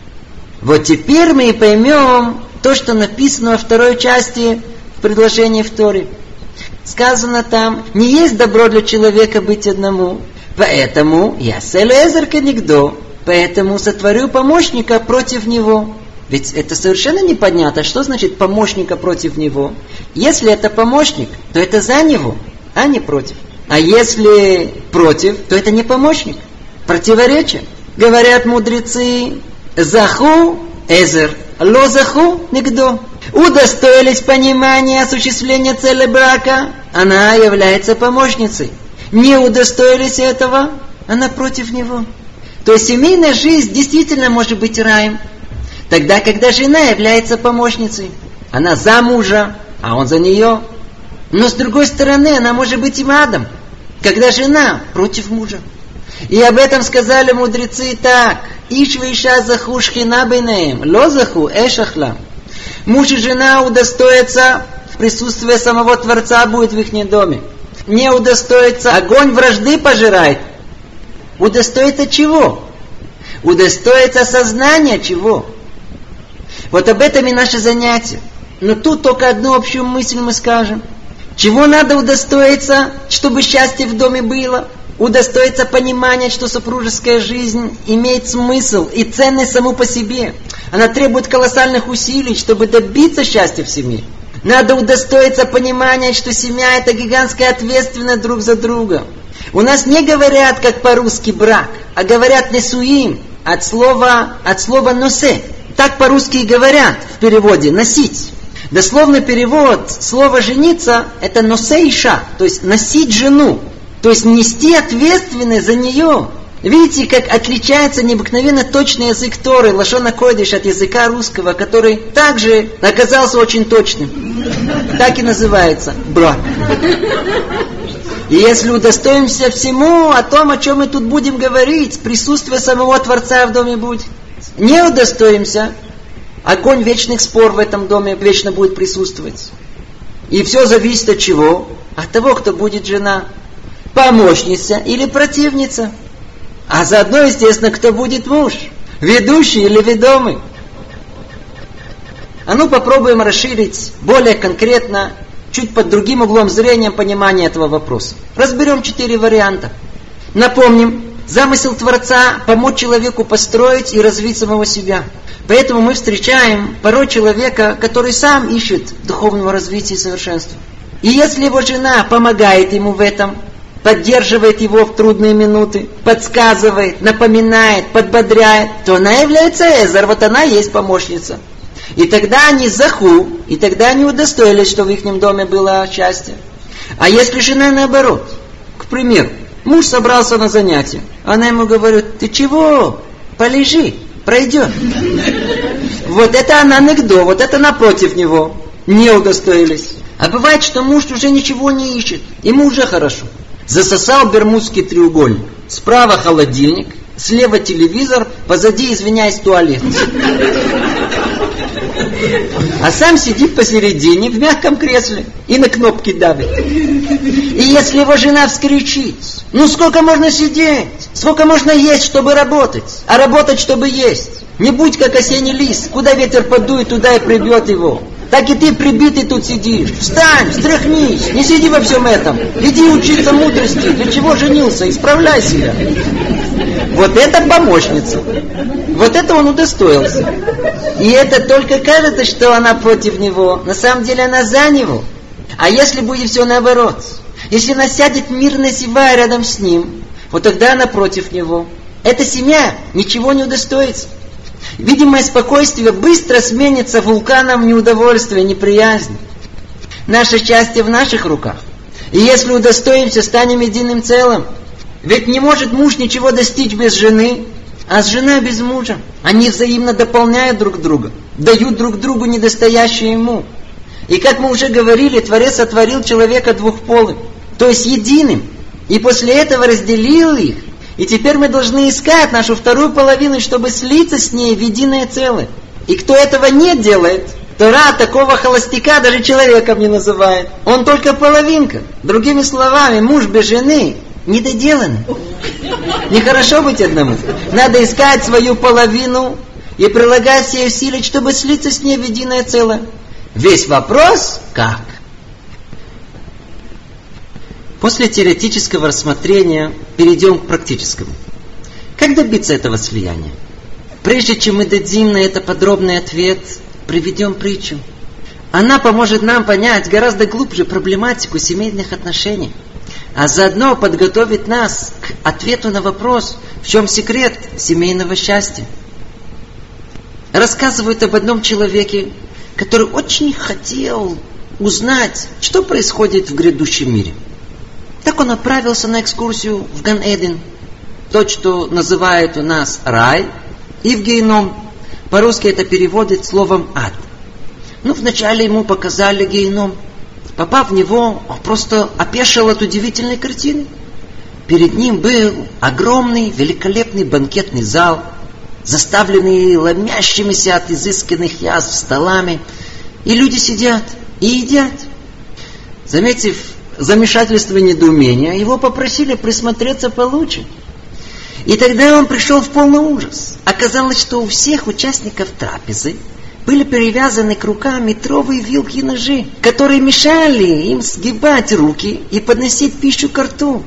Вот теперь мы и поймем то, что написано во второй части в предложении в Торе. Сказано там: не есть добро для человека быть одному, поэтому я селезер кенигдо, поэтому сотворю помощника против него. Ведь это совершенно непонятно, что значит помощника против него. Если это помощник, то это за него, а не против. А если против, то это не помощник. Противоречие. Говорят мудрецы: заху эзер, ло заху нигдо. Удостоились понимания осуществления цели брака, она является помощницей. Не удостоились этого, она против него. То есть семейная жизнь действительно может быть раем. Тогда, когда жена является помощницей, она за мужа, а он за нее. Но с другой стороны, она может быть и адом, когда жена против мужа. И об этом сказали мудрецы так: иш виша заху шхина бейнеем, ло заху эшахлам. Муж и жена удостоятся в присутствии самого Творца будет в их доме. Не удостоится, огонь вражды пожирает. Удостоится чего? Удостоится сознания чего? Вот об этом и наше занятие. Но тут только одну общую мысль мы скажем. Чего надо удостоиться, чтобы счастье в доме было? Удостоиться понимания, что супружеская жизнь имеет смысл и ценность саму по себе. Она требует колоссальных усилий, чтобы добиться счастья в семье. Надо удостоиться понимания, что семья — это гигантская ответственность друг за друга. У нас не говорят, как по-русски, брак, а говорят несуим, от слова носе. Так по-русски и говорят в переводе «носить». Дословный перевод слова «жениться» — это носе иша, то есть носить жену, то есть нести ответственность за нее. Видите, как отличается необыкновенно точный язык Торы, лашон а-койдеш, от языка русского, который также оказался очень точным. Так и называется брак. И если удостоимся всему о том, о чем мы тут будем говорить, присутствие самого Творца в доме будет. Не удостоимся, огонь вечных спор в этом доме вечно будет присутствовать. И все зависит от чего? От того, кто будет жена. Помощница или противница. А заодно, естественно, кто будет муж. Ведущий или ведомый. А ну попробуем расширить более конкретно, чуть под другим углом зрения понимания этого вопроса. Разберем 4 варианта. Напомним, замысел Творца помочь человеку построить и развить самого себя. Поэтому мы встречаем порой человека, который сам ищет духовного развития и совершенства. И если его жена помогает ему в этом, поддерживает его в трудные минуты, подсказывает, напоминает, подбодряет, то она является эзер, вот она и есть помощница. И тогда они заху, и тогда они удостоились, что в их доме было счастье. А если жена наоборот, к примеру, муж собрался на занятие, она ему говорит: ты чего? Полежи, пройдет. Вот это она нигдо, вот это напротив него. Не удостоились. А бывает, что муж уже ничего не ищет, ему уже хорошо. Засосал бермудский треугольник. Справа холодильник, слева телевизор, позади, извиняюсь, туалет. А сам сидит посередине в мягком кресле и на кнопки давит. И если его жена вскричит: ну сколько можно сидеть? Сколько можно есть, чтобы работать? А работать, чтобы есть? Не будь как осенний лист, куда ветер подует, туда и прибьет его. Так и ты прибитый тут сидишь. Встань, встряхнись, не сиди во всем этом. Иди учиться мудрости. Для чего женился? Исправляй себя. Вот это помощница. Вот это он удостоился. И это только кажется, что она против него. На самом деле она за него. А если будет все наоборот? Если она сядет мирно зевая рядом с ним, вот тогда она против него. Эта семья ничего не удостоится. Видимое спокойствие быстро сменится вулканом неудовольствия, неприязни. Наше счастье в наших руках. И если удостоимся, станем единым целым. Ведь не может муж ничего достичь без жены, а жена без мужа. Они взаимно дополняют друг друга, дают друг другу недостающее ему. И как мы уже говорили, Творец сотворил человека двухполым, то есть единым. И после этого разделил их. И теперь мы должны искать нашу вторую половину, чтобы слиться с ней в единое целое. И кто этого не делает, Тора такого холостяка даже человеком не называет. Он только половинка. Другими словами, муж без жены недоделанный. Нехорошо быть одному. Надо искать свою половину и прилагать все усилия, чтобы слиться с ней в единое целое. Весь вопрос как? После теоретического рассмотрения перейдем к практическому. Как добиться этого слияния? Прежде чем мы дадим на это подробный ответ, приведем притчу. Она поможет нам понять гораздо глубже проблематику семейных отношений, а заодно подготовит нас к ответу на вопрос, в чем секрет семейного счастья. Рассказывают об одном человеке, который очень хотел узнать, что происходит в грядущем мире. Так он отправился на экскурсию в Ган-Эден, то, что называют у нас рай, и в геном. По-русски это переводит словом ад. Вначале ему показали геном. Попав в него, он просто опешил от удивительной картины. Перед ним был огромный, великолепный банкетный зал, заставленный ломящимися от изысканных язв столами. И люди сидят и едят. Заметив замешательство и недоумение, его попросили присмотреться получше. И тогда он пришел в полный ужас. Оказалось, что у всех участников трапезы были перевязаны к рукам метровые вилки и ножи, которые мешали им сгибать руки и подносить пищу ко рту.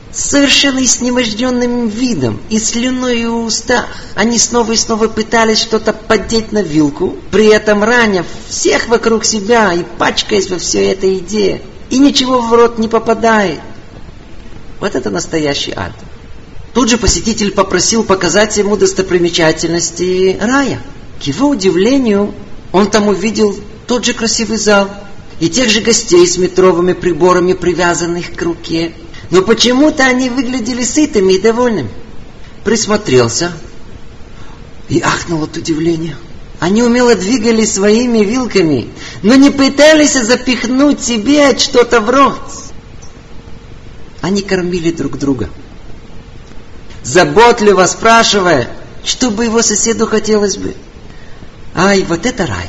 с совершенно изнеможденным видом и слюной в устах. Они снова и снова пытались что-то поддеть на вилку, при этом раня всех вокруг себя и пачкаясь во всей этой еде. И ничего в рот не попадает. Вот это настоящий ад. Тут же посетитель попросил показать ему достопримечательности рая. К его удивлению, он там увидел тот же красивый зал и тех же гостей с метровыми приборами, привязанных к руке. Но почему-то они выглядели сытыми и довольными. Присмотрелся и ахнул от удивления. Они умело двигали своими вилками, но не пытались запихнуть себе что-то в рот. Они кормили друг друга, заботливо спрашивая, что бы его соседу хотелось бы. Ай, вот это рай!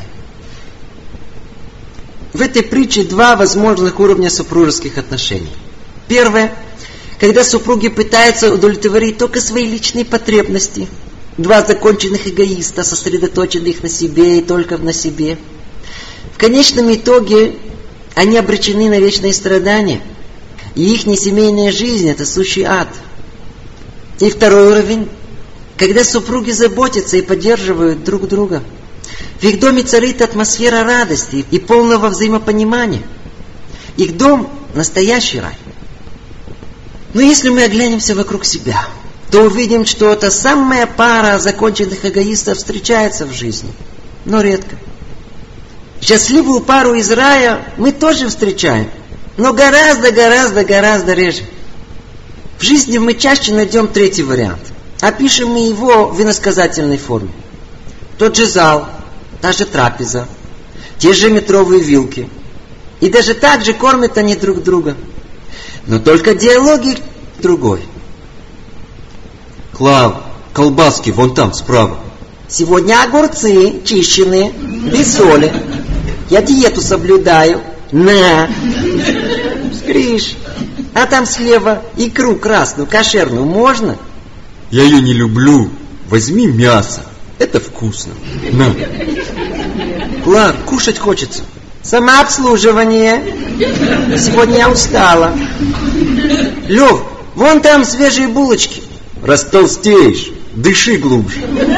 В этой притче два возможных уровня супружеских отношений. Первое, когда супруги пытаются удовлетворить только свои личные потребности. Два законченных эгоиста, сосредоточенных на себе и только на себе. В конечном итоге они обречены на вечные страдания. И их несемейная жизнь – это сущий ад. И второй уровень, когда супруги заботятся и поддерживают друг друга. В их доме царит атмосфера радости и полного взаимопонимания. Их дом – настоящий рай. Но если мы оглянемся вокруг себя, то увидим, что та самая пара законченных эгоистов встречается в жизни, но редко. Счастливую пару из рая мы тоже встречаем, но гораздо реже. В жизни мы чаще найдем третий вариант. Опишем мы его в иносказательной форме. Тот же зал, та же трапеза, те же метровые вилки. И даже так же кормят они друг друга. Но только диалоги другой. Клав, колбаски вон там, справа. Сегодня огурцы чищенные, без соли. Я диету соблюдаю. На! Скриш. А там слева икру красную, кошерную можно? Я ее не люблю. Возьми мясо. Это вкусно. На. Клав, кушать хочется. Самообслуживание. Сегодня я устала. Лев, вон там свежие булочки. Растолстеешь. Дыши глубже.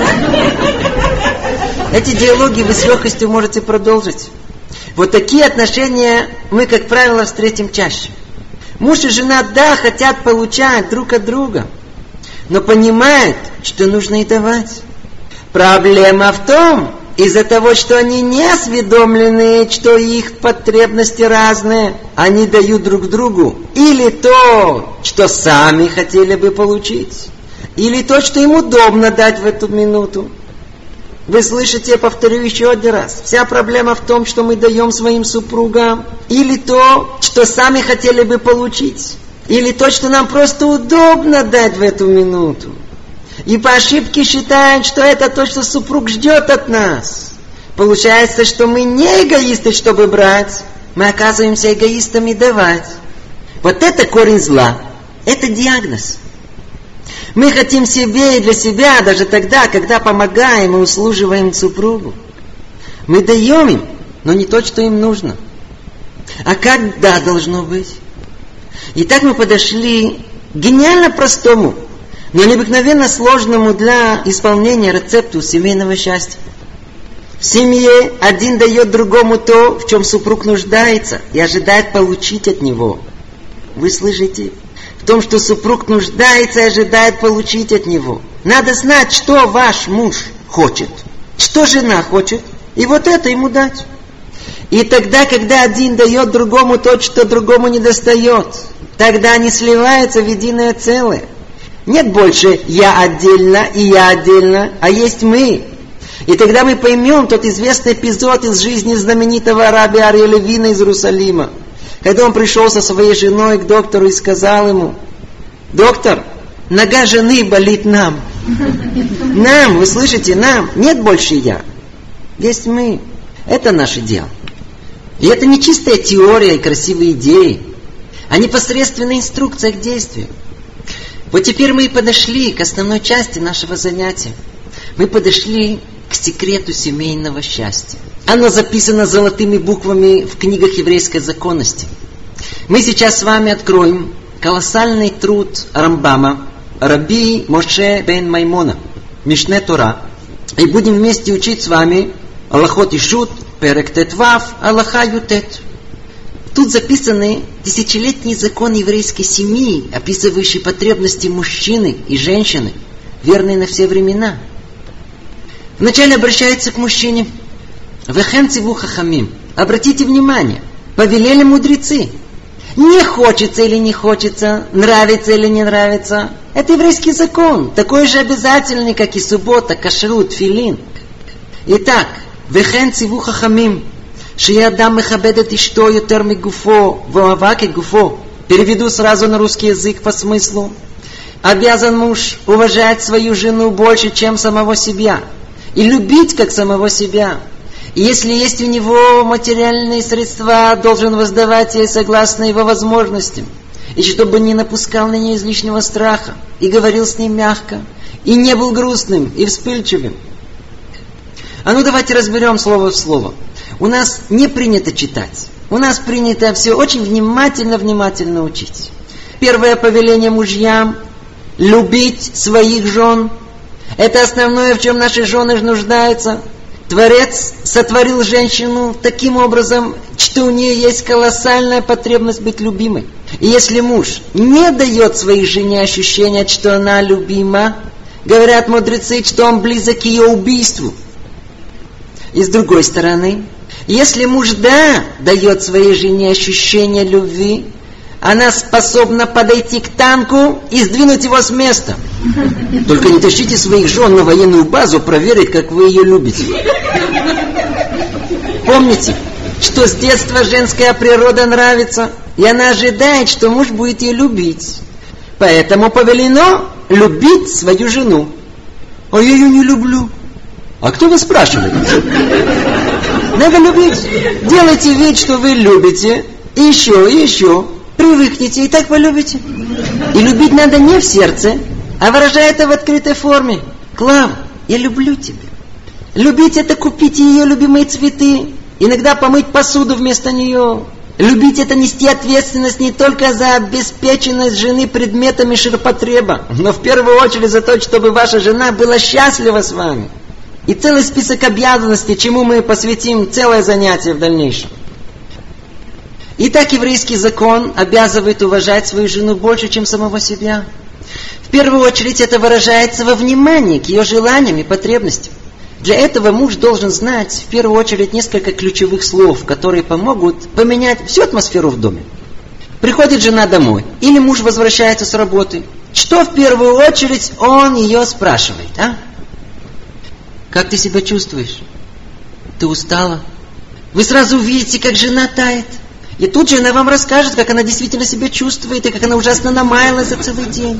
Эти диалоги вы с легкостью можете продолжить. Вот такие отношения мы, как правило, встретим чаще. Муж и жена, да, хотят получать друг от друга, но понимают, что нужно и давать. Проблема в том, из-за того, что они не осведомлены, что их потребности разные, они дают друг другу или то, что сами хотели бы получить, или то, что им удобно дать в эту минуту. Вы слышите, я повторю еще один раз. Вся проблема в том, что мы даем своим супругам или то, что сами хотели бы получить, или то, что нам просто удобно дать в эту минуту. И по ошибке считаем, что это то, что супруг ждет от нас. Получается, что мы не эгоисты, чтобы брать. Мы оказываемся эгоистами давать. Вот это корень зла. Это диагноз. Мы хотим себе и для себя даже тогда, когда помогаем и услуживаем супругу. Мы даем им, но не то, что им нужно. А как да должно быть? Итак, мы подошли к гениально простому, но необыкновенно сложному для исполнения рецепту семейного счастья. В семье один дает другому то, в чем супруг нуждается и ожидает получить от него. Вы слышите? В том, что супруг нуждается и ожидает получить от него. Надо знать, что ваш муж хочет, что жена хочет, и вот это ему дать. И тогда, когда один дает другому то, что другому не достает, тогда они сливаются в единое целое. Нет больше «я отдельно» и «я отдельно», а есть «мы». И тогда мы поймем тот известный эпизод из жизни знаменитого раби Арье Левина из Иерусалима, когда он пришел со своей женой к доктору и сказал ему: «Доктор, нога жены болит нам». Нам, вы слышите, нам. Нет больше «я». Есть мы. Это наше дело. И это не чистая теория и красивые идеи, а непосредственная инструкция к действию. Вот теперь мы и подошли к основной части нашего занятия. Мы подошли к секрету семейного счастья. Оно записано золотыми буквами в книгах еврейской законности. Мы сейчас с вами откроем колоссальный труд Рамбама, Раби Моше бен Маймона, Мишне Тора. И будем вместе учить с вами Алахот Ишут, Перек Тетвав, Алаха Ютет. Тут записаны тысячелетний закон еврейской семьи, описывающий потребности мужчины и женщины, верные на все времена. Вначале обращается к мужчине. Вехем циву хахамим. Обратите внимание, повелели мудрецы. Не хочется или не хочется, нравится или не нравится. Это еврейский закон, такой же обязательный, как и суббота, кашрут, тфилин. Итак, вехем циву хахамим. Шиядам мехабедет ишто ютер мигуфо, воаваки гуфо. Переведу сразу на русский язык по смыслу. Обязан муж уважать свою жену больше, чем самого себя. И любить, как самого себя. И если есть у него материальные средства, должен воздавать ей согласно его возможностям. И чтобы не напускал на нее излишнего страха. И говорил с ней мягко. И не был грустным и вспыльчивым. А ну давайте разберем слово в слово. У нас не принято читать. У нас принято все очень внимательно учить. Первое повеление мужьям – любить своих жен. Это основное, в чем наши жены нуждаются. Творец сотворил женщину таким образом, что у нее есть колоссальная потребность быть любимой. И если муж не дает своей жене ощущения, что она любима, говорят мудрецы, что он близок к ее убийству. И с другой стороны, если муж дает своей жене ощущение любви, она способна подойти к танку и сдвинуть его с места. Только не тащите своих жен на военную базу проверить, как вы ее любите. Помните, что с детства женская природа нравится, и она ожидает, что муж будет ее любить. Поэтому повелено любить свою жену. А я ее не люблю. А кто вас спрашивает? Надо любить. Делайте вид, что вы любите. И еще. Привыкните, и так полюбите. И любить надо не в сердце, а выражая это в открытой форме. Клава, я люблю тебя. Любить — это купить ее любимые цветы, иногда помыть посуду вместо нее. Любить — это нести ответственность не только за обеспеченность жены предметами ширпотреба, но в первую очередь за то, чтобы ваша жена была счастлива с вами. И целый список обязанностей, чему мы посвятим целое занятие в дальнейшем. Итак, еврейский закон обязывает уважать свою жену больше, чем самого себя. В первую очередь это выражается во внимании к ее желаниям и потребностям. Для этого муж должен знать в первую очередь несколько ключевых слов, которые помогут поменять всю атмосферу в доме. Приходит жена домой, или муж возвращается с работы. Что в первую очередь он ее спрашивает, а? Как ты себя чувствуешь? Ты устала? Вы сразу увидите, как жена тает. И тут же она вам расскажет, как она действительно себя чувствует, и как она ужасно намаялась за целый день.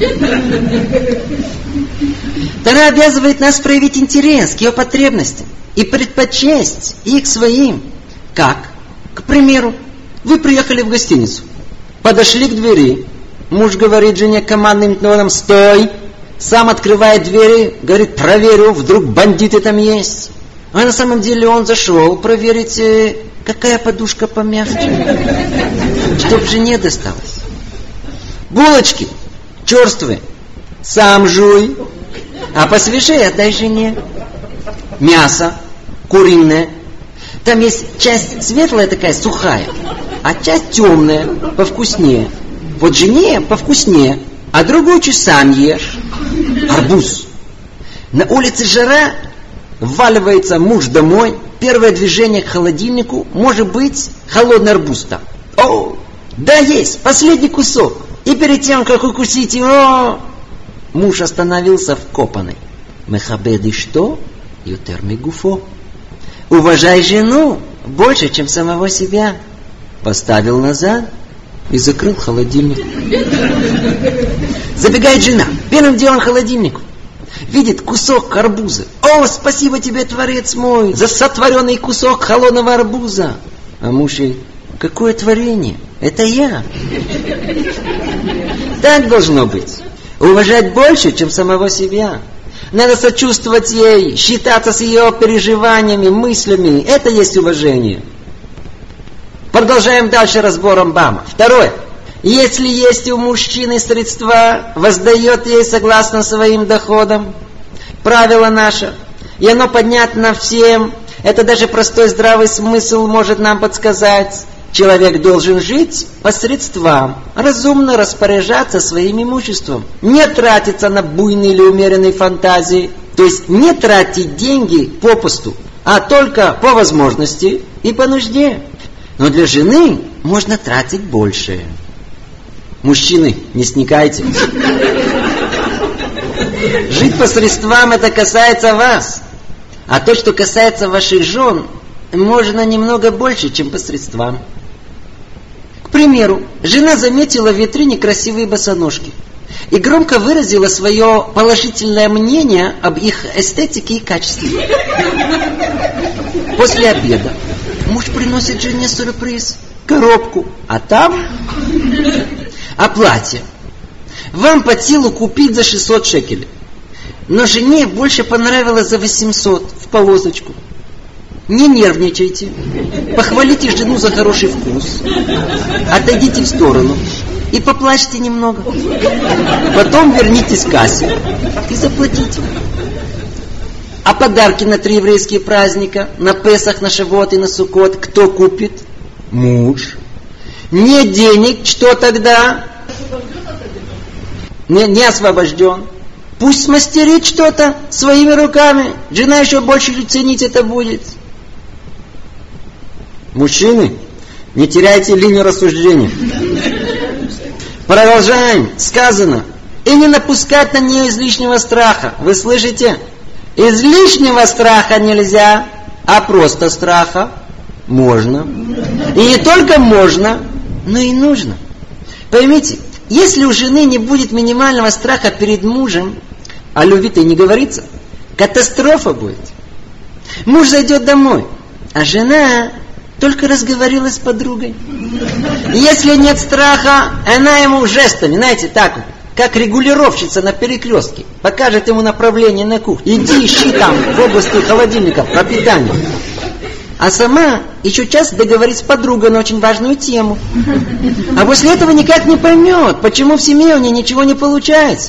Тора обязывает нас проявить интерес к ее потребностям и предпочесть их своим. Как? К примеру, вы приехали в гостиницу, подошли к двери, муж говорит жене командным тоном «Стой!», сам открывает двери, говорит «Проверю, вдруг бандиты там есть». А на самом деле он зашел проверить, какая подушка помягче, чтоб жене досталось. Булочки черствые, сам жуй, а посвежее отдай жене. Мясо куриное, там есть часть светлая такая, сухая, а часть темная, повкуснее. Вот жене повкуснее, а другую часть сам ешь. Арбуз. На улице жара, вваливается муж домой, первое движение к холодильнику, может быть, холодный арбуз там. О, да есть, последний кусок. И перед тем, как укусить его, муж остановился вкопанный. Мехабеди что? Ютер мигуфо. Уважай жену больше, чем самого себя. Поставил назад и закрыл холодильник. Забегает жена, первым делом к холодильнику. Видит кусок арбуза. О, спасибо тебе, Творец мой, за сотворенный кусок холодного арбуза. А муж ей: какое творение? Это я. Так должно быть. Уважать больше, чем самого себя. Надо сочувствовать ей, считаться с ее переживаниями, мыслями. Это есть уважение. Продолжаем дальше разбор Рамбама. Второе. Если есть у мужчины средства, воздает ей согласно своим доходам. Правило наше, и оно понятно всем. Это даже простой здравый смысл может нам подсказать. Человек должен жить по средствам, разумно распоряжаться своим имуществом, не тратиться на буйные или умеренные фантазии, то есть не тратить деньги попусту, а только по возможности и по нужде. Но для жены можно тратить больше. Мужчины, не сникайте. Жить по средствам — это касается вас. А то, что касается ваших жен, можно немного больше, чем по средствам. К примеру, жена заметила в витрине красивые босоножки и громко выразила свое положительное мнение об их эстетике и качестве. После обеда муж приносит жене сюрприз — коробку, а там... А платье вам под силу купить за 600 шекелей, но жене больше понравилось за 800 в полосочку. Не нервничайте, похвалите жену за хороший вкус, отойдите в сторону и поплачьте немного. Потом вернитесь к кассе и заплатите. А подарки на 3 еврейские праздника, на Песах, на Шавуот и на Суккот кто купит? Муж. Нет денег, что тогда? Не освобожден. Пусть смастерит что-то своими руками. Жена еще больше ценить это будет. Мужчины, не теряйте линию рассуждения. Продолжаем. Сказано. И не напускать на нее излишнего страха. Вы слышите? Излишнего страха нельзя, а просто страха можно. И не только можно, но и нужно. Поймите, если у жены не будет минимального страха перед мужем, о любви-то и не говорится, катастрофа будет. Муж зайдет домой, а жена только разговорилась с подругой. Если нет страха, она ему жестами, знаете, так вот, как регулировщица на перекрестке, покажет ему направление на кухню. Иди ищи там в области холодильника пропитание. А сама еще час договорит с подругой на очень важную тему. А после этого никак не поймет, почему в семье у нее ничего не получается.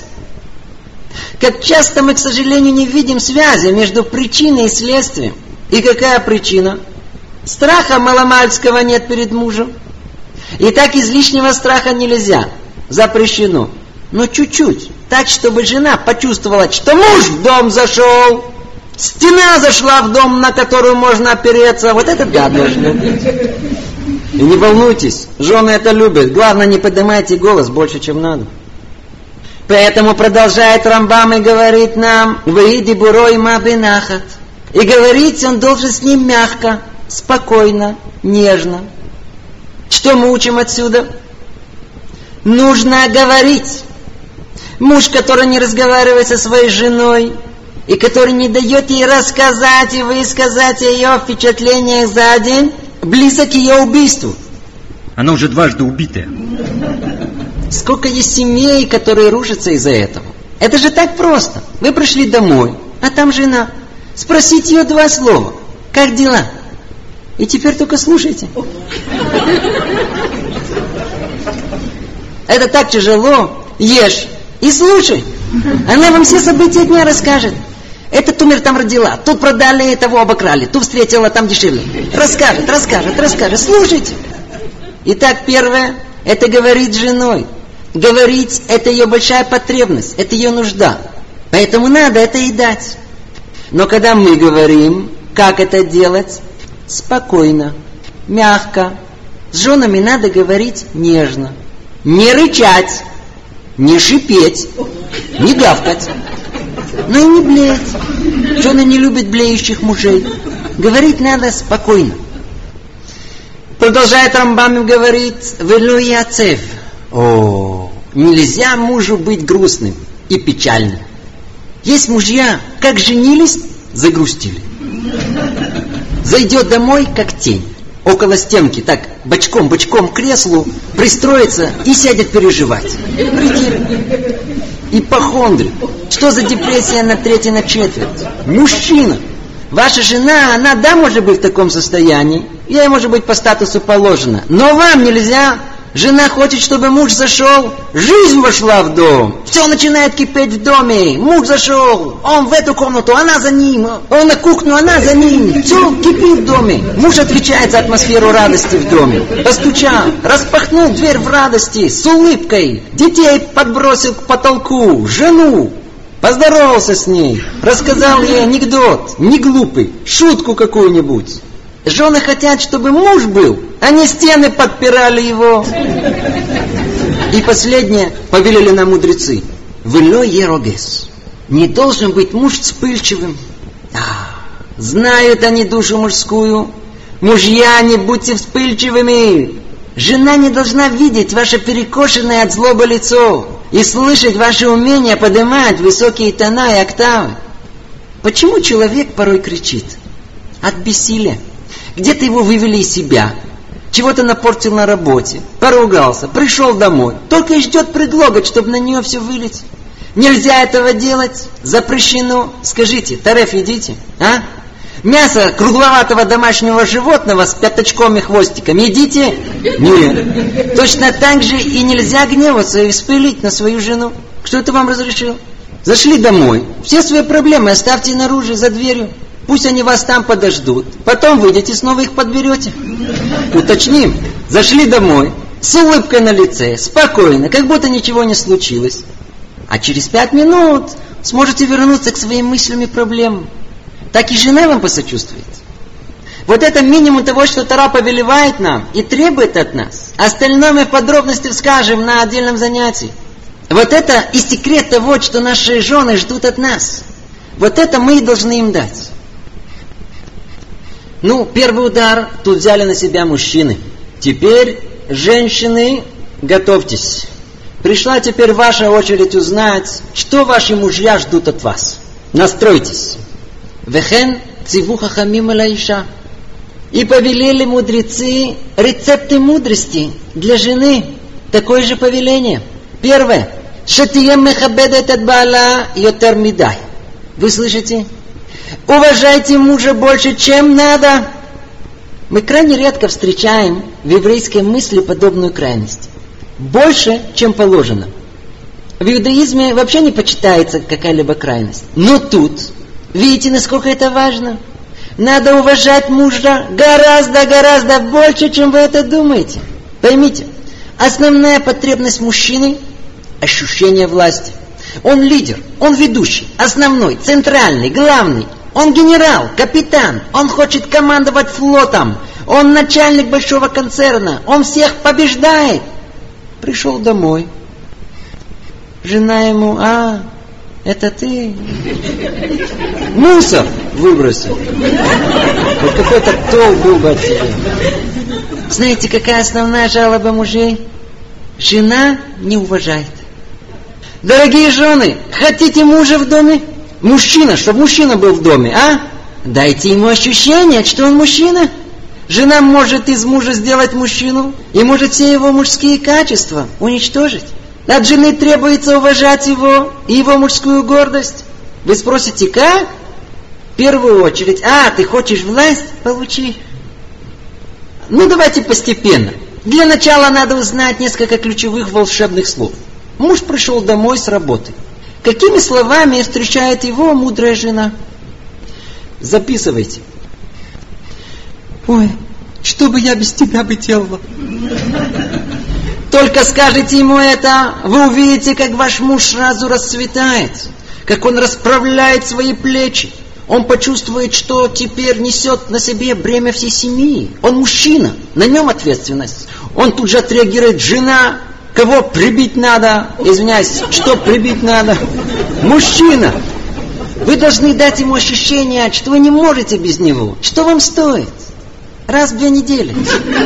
Как часто мы, к сожалению, не видим связи между причиной и следствием. И какая причина? Страха маломальского нет перед мужем. И так излишнего страха нельзя. Запрещено. Но чуть-чуть. Так, чтобы жена почувствовала, что муж в дом зашел. Стена зашла в дом, на которую можно опереться. Вот это да должно быть. И не волнуйтесь, жены это любят. Главное, не поднимайте голос больше, чем надо. Поэтому продолжает Рамбам и говорит нам: «Ваиди бурой ма бенахат». И говорить он должен с ним мягко, спокойно, нежно. Что мы учим отсюда? Нужно говорить. Муж, который не разговаривает со своей женой, и который не дает ей рассказать и высказать ее впечатлениях за день, близок к ее убийству. Она уже дважды убитая. Сколько есть семей, которые рушатся из-за этого. Это же так просто. Вы пришли домой, а там жена. Спросите ее 2 слова. Как дела? И теперь только слушайте. Это так тяжело. Ешь и слушай. Она вам все события дня расскажет. Этот умер, там родила. Тут продали, того обокрали. Тут встретила, там дешевле. Расскажет. Слушайте. Итак, первое, это говорить с женой. Говорить – это ее большая потребность, это ее нужда. Поэтому надо это и дать. Но когда мы говорим, как это делать? Спокойно, мягко. С женами надо говорить нежно. Не рычать, не шипеть, не гавкать. Но и не блеять. Жены не любят блеющих мужей. Говорить надо спокойно. Продолжает Рамбам и говорит: «Вело яцев». Нельзя мужу быть грустным и печальным. Есть мужья, как женились, загрустили. Зайдет домой, как тень. Около стенки, так, бочком к креслу пристроится и сядет переживать. Ипохондрик. Что за депрессия на 3, на 4? Мужчина. Ваша жена, она, да, может быть в таком состоянии. Ей, может быть, по статусу положено. Но вам нельзя. Жена хочет, чтобы муж зашел, жизнь вошла в дом. Все начинает кипеть в доме. Муж зашел, он в эту комнату, она за ним. Он на кухню, она за ним. Все кипит в доме. Муж отвечает за атмосферу радости в доме. Постучал, распахнул дверь в радости, с улыбкой. Детей подбросил к потолку, жену. Поздоровался с ней, рассказал ей анекдот, не глупый, шутку какую-нибудь. Жены хотят, чтобы муж был, а не стены подпирали его. И последнее повелели нам мудрецы. Вело ерогес. Не должен быть муж вспыльчивым. Знают они душу мужскую. Мужья, не будьте вспыльчивыми. Жена не должна видеть ваше перекошенное от злобы лицо и слышать ваше умение поднимать высокие тона и октавы. Почему человек порой кричит? От бессилия. Где-то его вывели из себя, чего-то напортил на работе, поругался, пришел домой, только и ждет предлога, чтобы на нее все вылить. Нельзя этого делать, запрещено. Скажите, тареф едите, а? Мясо кругловатого домашнего животного с пятачком и хвостиком едите? Нет. Точно так же и нельзя гневаться и вспылить на свою жену. Кто это вам разрешил? Зашли домой, все свои проблемы оставьте наружу, за дверью. Пусть они вас там подождут. Потом выйдете, снова их подберете. Уточним. Зашли домой, с улыбкой на лице, спокойно, как будто ничего не случилось. А через 5 минут сможете вернуться к своим мыслям и проблемам. Так и жена вам посочувствует. Вот это минимум того, что Тора повелевает нам и требует от нас. Остальное мы в подробности скажем на отдельном занятии. Вот это и секрет того, что наши жены ждут от нас. Вот это мы и должны им дать. Первый удар тут взяли на себя мужчины. Теперь, женщины, готовьтесь. Пришла теперь ваша очередь узнать, что ваши мужья ждут от вас. Настройтесь. Вехен циву хахамим элаиша. И повелели мудрецы рецепты мудрости для жены. Такое же повеление. Первое. Шатием мехабедет ат баала йотер мидай. Вы слышите? Уважайте мужа больше, чем надо. Мы крайне редко встречаем в еврейской мысли подобную крайность. Больше, чем положено. В иудаизме вообще не почитается какая-либо крайность. Но тут, видите, насколько это важно? Надо уважать мужа гораздо больше, чем вы это думаете. Поймите, основная потребность мужчины – ощущение власти. Он лидер, он ведущий, основной, центральный, главный. Он генерал, капитан, он хочет командовать флотом, он начальник большого концерна, он всех побеждает. Пришел домой. Жена ему: это ты? Мусор выбросил. Вот какой-то толк был бы от себя. Знаете, какая основная жалоба мужей? Жена не уважает. Дорогие жены, хотите мужа в доме? Мужчина, чтобы мужчина был в доме, Дайте ему ощущение, что он мужчина. Жена может из мужа сделать мужчину и может все его мужские качества уничтожить. От жены требуется уважать его и его мужскую гордость. Вы спросите, как? В первую очередь, ты хочешь власть? Получи. Давайте постепенно. Для начала надо узнать несколько ключевых волшебных слов. Муж пришел домой с работы. Какими словами встречает его мудрая жена? Записывайте. Ой, что бы я без тебя бы делала? Только скажите ему это, вы увидите, как ваш муж сразу расцветает, как он расправляет свои плечи. Он почувствует, что теперь несет на себе бремя всей семьи. Он мужчина, на нем ответственность. Он тут же отреагирует: жена, кого прибить надо? Извиняюсь, что прибить надо? Мужчина. Вы должны дать ему ощущение, что вы не можете без него. Что вам стоит? Раз в 2 недели.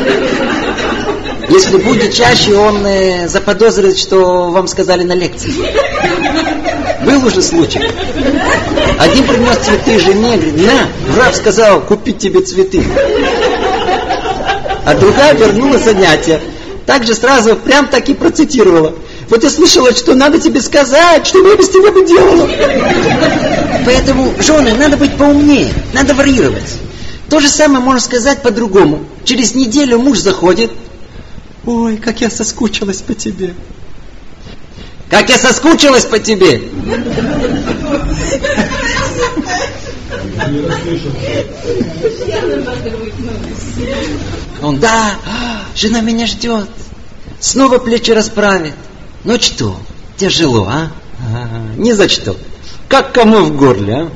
Если будет чаще, он заподозрит, что вам сказали на лекции. Был уже случай. Один принес цветы жене, говорит: раб сказал купить тебе цветы. А другая вернула занятия. Также сразу прям так и процитировала: вот я слышала, что надо тебе сказать, что я без тебя бы делала. Поэтому, жены, надо быть поумнее, надо варьировать. То же самое можно сказать по-другому. Через неделю муж заходит: ой, как я соскучилась по тебе. Как я соскучилась по тебе. Он, да, жена меня ждет. Снова плечи расправит. Ну что, тяжело, а? Ни за что. Как кому в горле, а?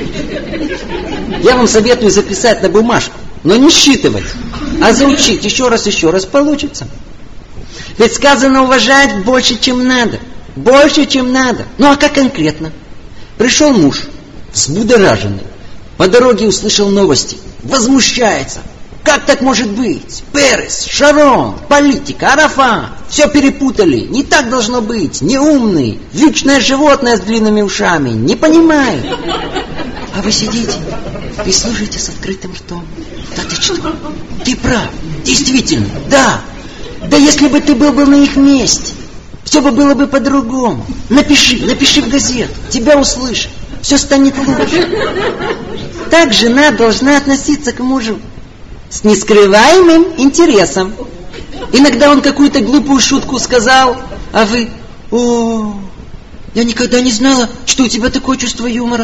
Я вам советую записать на бумажку, но не считывать, а заучить еще раз получится. Ведь сказано уважать больше, чем надо. Больше, чем надо. Ну а как конкретно? Пришел муж, взбудораженный, по дороге услышал новости, возмущается. Как так может быть? Перес, Шарон, политика, Арафат. Все перепутали. Не так должно быть. Неумный. Вьючное животное с длинными ушами. Не понимает. А вы сидите и слушаете с открытым ртом. Да ты что? Ты прав. Действительно. Да. Да если бы ты был бы на их месте, все бы было бы по-другому. Напиши в газету. Тебя услышат. Все станет лучше. Так жена должна относиться к мужу. С нескрываемым интересом. Иногда он какую-то глупую шутку сказал, а вы: о, я никогда не знала, что у тебя такое чувство юмора.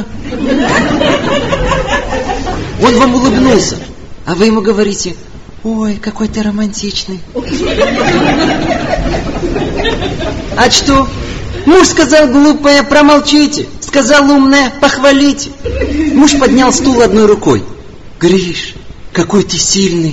Он вам улыбнулся, а вы ему говорите: ой, какой ты романтичный. А что? Муж сказал глупое, промолчите. Сказал умное, похвалите. Муж поднял стул одной рукой. Гриш, какой ты сильный.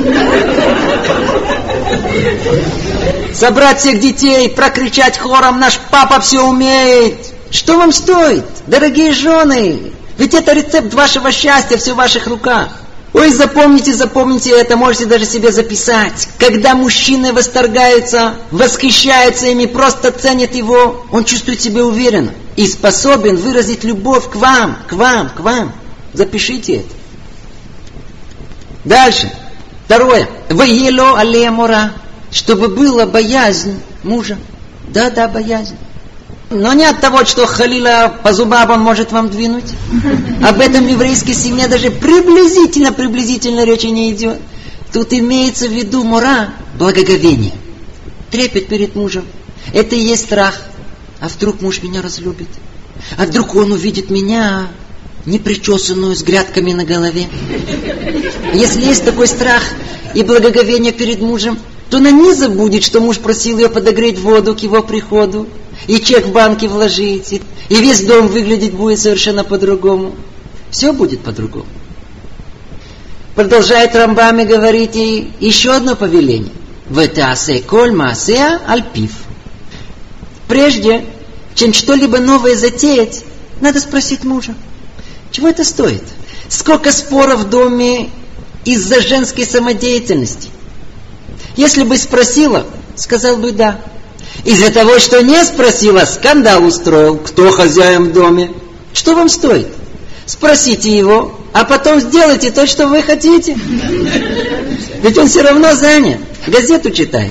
Собрать всех детей, прокричать хором: наш папа все умеет. Что вам стоит, дорогие жены? Ведь это рецепт вашего счастья, все в ваших руках. Ой, запомните это, можете даже себе записать. Когда мужчины восторгаются, восхищаются ими, просто ценят его, он чувствует себя уверенно и способен выразить любовь к вам. Запишите это. Дальше. Второе. Ваело алея мора. Чтобы была боязнь мужа. Да, боязнь. Но не от того, что халила по зубам он может вам двинуть. Об этом в еврейской семье даже приблизительно речи не идет. Тут имеется в виду мора, благоговение. Трепет перед мужем. Это и есть страх. А вдруг муж меня разлюбит? А вдруг он увидит меня непричесанную, с грядками на голове? Если есть такой страх и благоговение перед мужем, то она не забудет, что муж просил ее подогреть воду к его приходу, и чек в банке вложить, и весь дом выглядеть будет совершенно по-другому. Все будет по-другому. Продолжает Рамбам и говорит ей еще одно повеление. «Вэтаасе коль маасеа альпив». Прежде, чем что-либо новое затеять, надо спросить мужа. Чего это стоит? Сколько споров в доме из-за женской самодеятельности? Если бы спросила, сказал бы да. Из-за того, что не спросила, скандал устроил. Кто хозяин в доме? Что вам стоит? Спросите его, а потом сделайте то, что вы хотите. Ведь он все равно занят. Газету читает.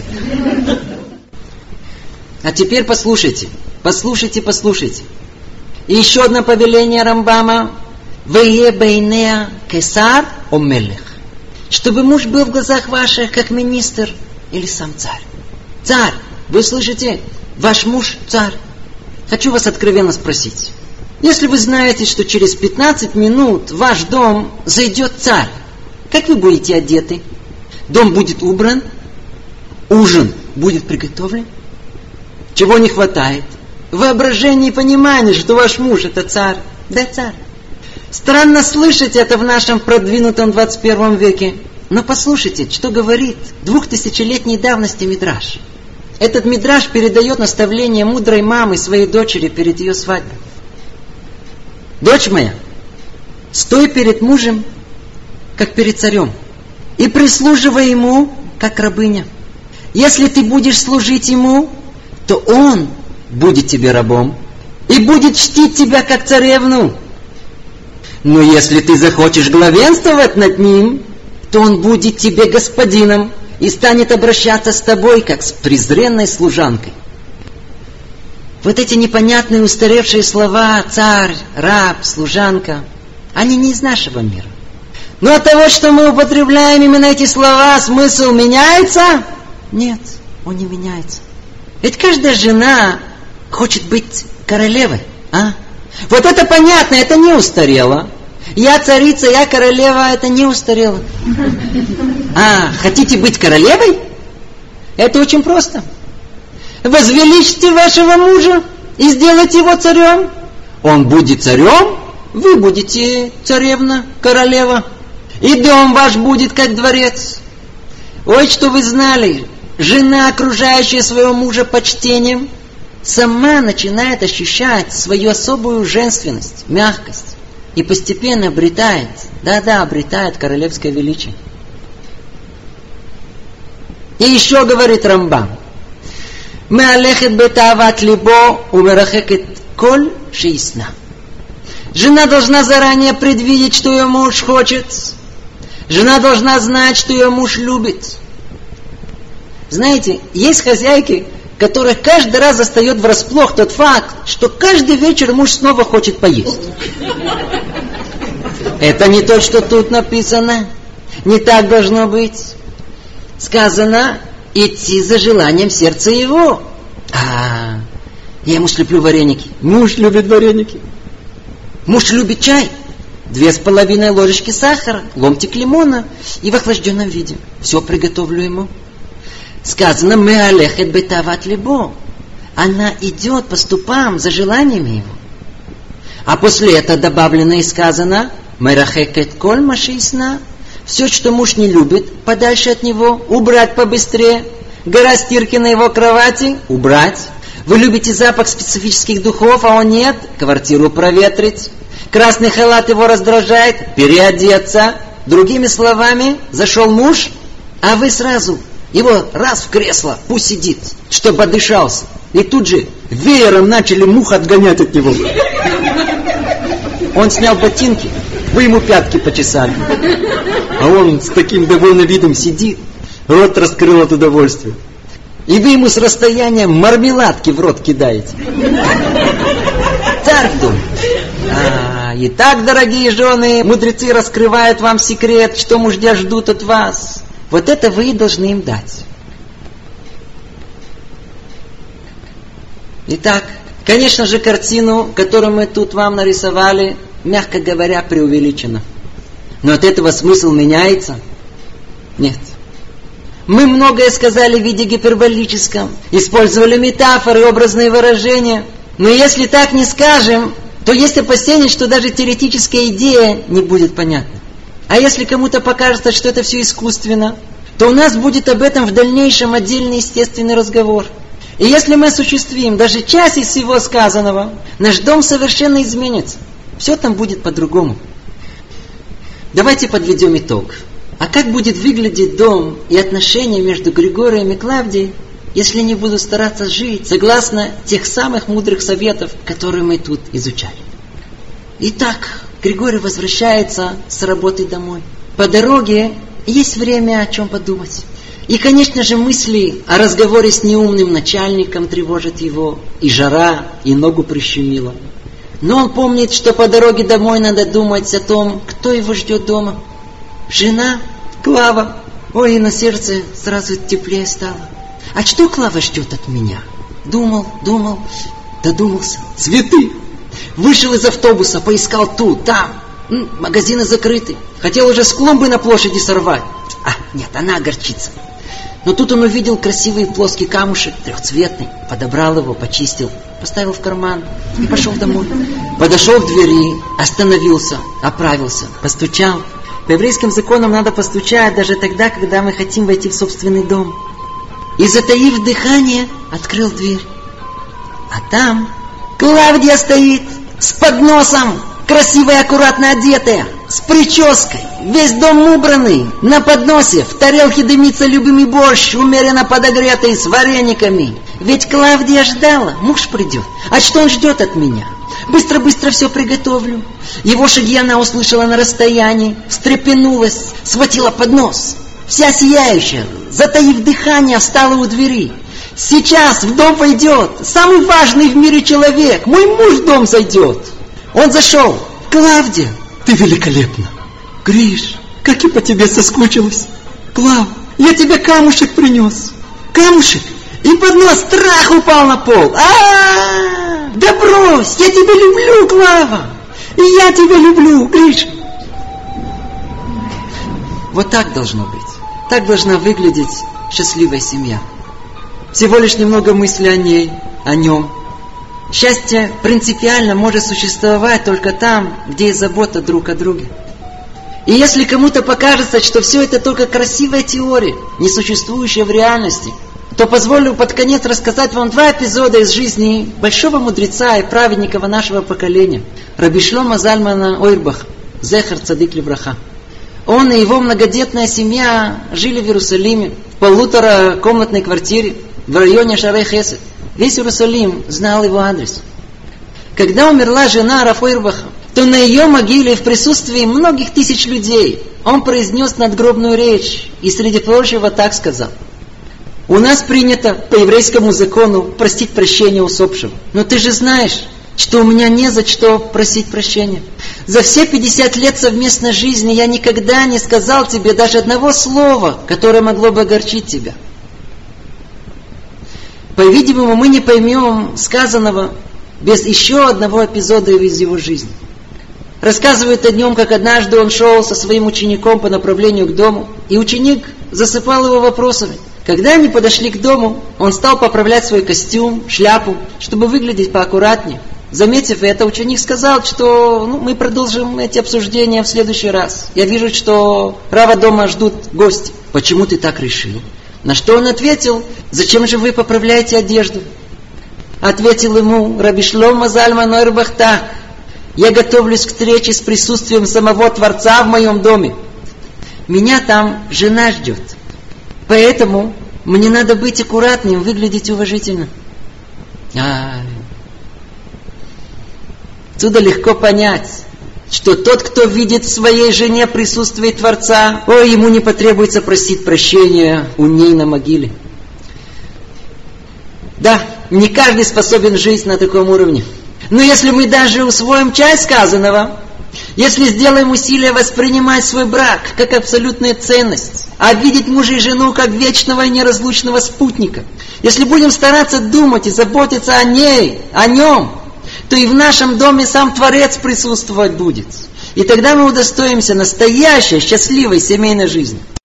А теперь послушайте. И еще одно повеление Рамбама. «Вее бейнеа кесар о мелех». Чтобы муж был в глазах ваших, как министр или сам царь. Царь, вы слышите? Ваш муж царь. Хочу вас откровенно спросить. Если вы знаете, что через 15 минут в ваш дом зайдет царь, как вы будете одеты? Дом будет убран? Ужин будет приготовлен? Чего не хватает? Воображение и понимание, что ваш муж это царь. Да, царь. Странно слышать это в нашем продвинутом 21 веке. Но послушайте, что говорит 2000-летней давности мидраш. Этот мидраш передает наставление мудрой мамы своей дочери перед ее свадьбой. Дочь моя, стой перед мужем, как перед царем, и прислуживай ему, как рабыня. Если ты будешь служить ему, то он будет тебе рабом и будет чтить тебя, как царевну. Но если ты захочешь главенствовать над ним, то он будет тебе господином и станет обращаться с тобой, как с презренной служанкой. Вот эти непонятные устаревшие слова «царь», «раб», «служанка», они не из нашего мира. Но от того, что мы употребляем именно эти слова, смысл меняется? Нет, он не меняется. Ведь каждая жена хочет быть королевой, а? Вот это понятно, это не устарело. Я царица, я королева, это не устарело. А, хотите быть королевой? Это очень просто. Возвеличьте вашего мужа и сделайте его царем. Он будет царем, вы будете царевна, королева. И дом ваш будет как дворец. Ой, что вы знали, жена, окружающая своего мужа почтением, сама начинает ощущать свою особую женственность, мягкость. И постепенно обретает, обретает королевское величие. И еще говорит Рамбам: «Меалехет бетават либо умерахекет коль шиисна». Жена должна заранее предвидеть, что ее муж хочет. Жена должна знать, что ее муж любит. Знаете, есть хозяйки, которых каждый раз застает врасплох тот факт, что каждый вечер муж снова хочет поесть. Это не то, что тут написано. Не так должно быть. Сказано: идти за желанием сердца его. Я ему слеплю вареники. Муж любит вареники. Муж любит чай. 2,5 ложечки сахара, ломтик лимона и в охлажденном виде. Все приготовлю ему. Сказано: «Меалехет бетават либо». Она идет по ступам за желаниями его. А после этого добавлено и сказано: «Мерахекет коль машисна». Все, что муж не любит, подальше от него, убрать побыстрее. Гора стирки на его кровати, убрать. Вы любите запах специфических духов, а он нет, квартиру проветрить. Красный халат его раздражает, переодеться. Другими словами, зашел муж, а вы сразу его раз в кресло, пусть сидит, чтобы отдышался. И тут же веером начали мух отгонять от него. Он снял ботинки, вы ему пятки почесали. А он с таким довольным видом сидит, рот раскрыл от удовольствия. И вы ему с расстояния мармеладки в рот кидаете. Царь в доме. Итак, дорогие жены, мудрецы раскрывают вам секрет, что мужья ждут от вас. Вот это вы и должны им дать. Итак, конечно же, картину, которую мы тут вам нарисовали, мягко говоря, преувеличена. Но от этого смысл меняется? Нет. Мы многое сказали в виде гиперболическом, использовали метафоры, образные выражения. Но если так не скажем, то есть опасение, что даже теоретическая идея не будет понятна. А если кому-то покажется, что это все искусственно, то у нас будет об этом в дальнейшем отдельный естественный разговор. И если мы осуществим даже часть из всего сказанного, наш дом совершенно изменится. Все там будет по-другому. Давайте подведем итог. А как будет выглядеть дом и отношения между Григорием и Клавдией, если они будут стараться жить согласно тех самых мудрых советов, которые мы тут изучали? Итак, Григорий возвращается с работы домой. По дороге есть время о чем подумать. И, конечно же, мысли о разговоре с неумным начальником тревожат его. И жара, и ногу прищемила. Но он помнит, что по дороге домой надо думать о том, кто его ждет дома. Жена, Клава. Ой, и на сердце сразу теплее стало. А что Клава ждет от меня? Думал, додумался. Цветы. Вышел из автобуса, поискал тут, там. Магазины закрыты. Хотел уже с клумбы на площади сорвать. Нет, она огорчится. Но тут он увидел красивый плоский камушек, трехцветный. Подобрал его, почистил, поставил в карман и пошел домой. Подошел к двери, остановился, оправился, постучал. По еврейским законам надо постучать даже тогда, когда мы хотим войти в собственный дом. И, затаив дыхание, открыл дверь. А там Клавдия стоит с подносом, красивая, аккуратно одетая, с прической, весь дом убранный, на подносе, в тарелке дымится любимый борщ, умеренно подогретый, с варениками. Ведь Клавдия ждала, муж придет. А что он ждет от меня? Быстро-быстро все приготовлю. Его шаги она услышала на расстоянии, встрепенулась, схватила поднос. Вся сияющая, затаив дыхание, встала у двери. Сейчас в дом войдет самый важный в мире человек. Мой муж в дом зайдет. Он зашел. Клавдия, ты великолепна. Гриш, как я по тебе соскучилась. Клав, я тебе камушек принес. камушек, и под нос страх упал на пол. Да брось, я тебя люблю, Клава, и я тебя люблю, Гриша. Вот так должно быть. Так должна выглядеть счастливая семья. Всего лишь немного мысли о ней, о нем. Счастье принципиально может существовать только там, где есть забота друг о друге. И если кому-то покажется, что все это только красивая теория, не существующая в реальности, то позволю под конец рассказать вам 2 эпизода из жизни большого мудреца и праведника нашего поколения, Раби Шломо Залмана Ойрбах, зехер цадик левраха. Он и его многодетная семья жили в Иерусалиме, в 1,5-комнатной квартире в районе Шарей Хесед. Весь Иерусалим знал его адрес. Когда умерла жена Рав Ойрбаха, то на ее могиле в присутствии многих тысяч людей он произнес надгробную речь и, среди прочего, так сказал: «У нас принято по еврейскому закону просить прощения усопшего. Но ты же знаешь, что у меня не за что просить прощения. За все 50 лет совместной жизни я никогда не сказал тебе даже одного слова, которое могло бы огорчить тебя». По-видимому, мы не поймем сказанного без еще одного эпизода из его жизни. Рассказывают о нем, как однажды он шел со своим учеником по направлению к дому, и ученик засыпал его вопросами. Когда они подошли к дому, он стал поправлять свой костюм, шляпу, чтобы выглядеть поаккуратнее. Заметив это, ученик сказал, что мы продолжим эти обсуждения в следующий раз. Я вижу, что Рава дома ждут гости. Почему ты так решил? На что он ответил: зачем же вы поправляете одежду? Ответил ему Раби Шломо Залман Ойрбах так: я готовлюсь к встрече с присутствием самого Творца в моем доме. Меня там жена ждет. Поэтому мне надо быть аккуратным, выглядеть уважительно. Отсюда легко понять, что тот, кто видит в своей жене присутствие Творца, ему не потребуется просить прощения у ней на могиле. Да, не каждый способен жить на таком уровне. Но если мы даже усвоим часть сказанного, если сделаем усилия воспринимать свой брак как абсолютную ценность, а видеть мужа и жену как вечного и неразлучного спутника, если будем стараться думать и заботиться о ней, о нем, то и в нашем доме сам Творец присутствовать будет. И тогда мы удостоимся настоящей счастливой семейной жизни.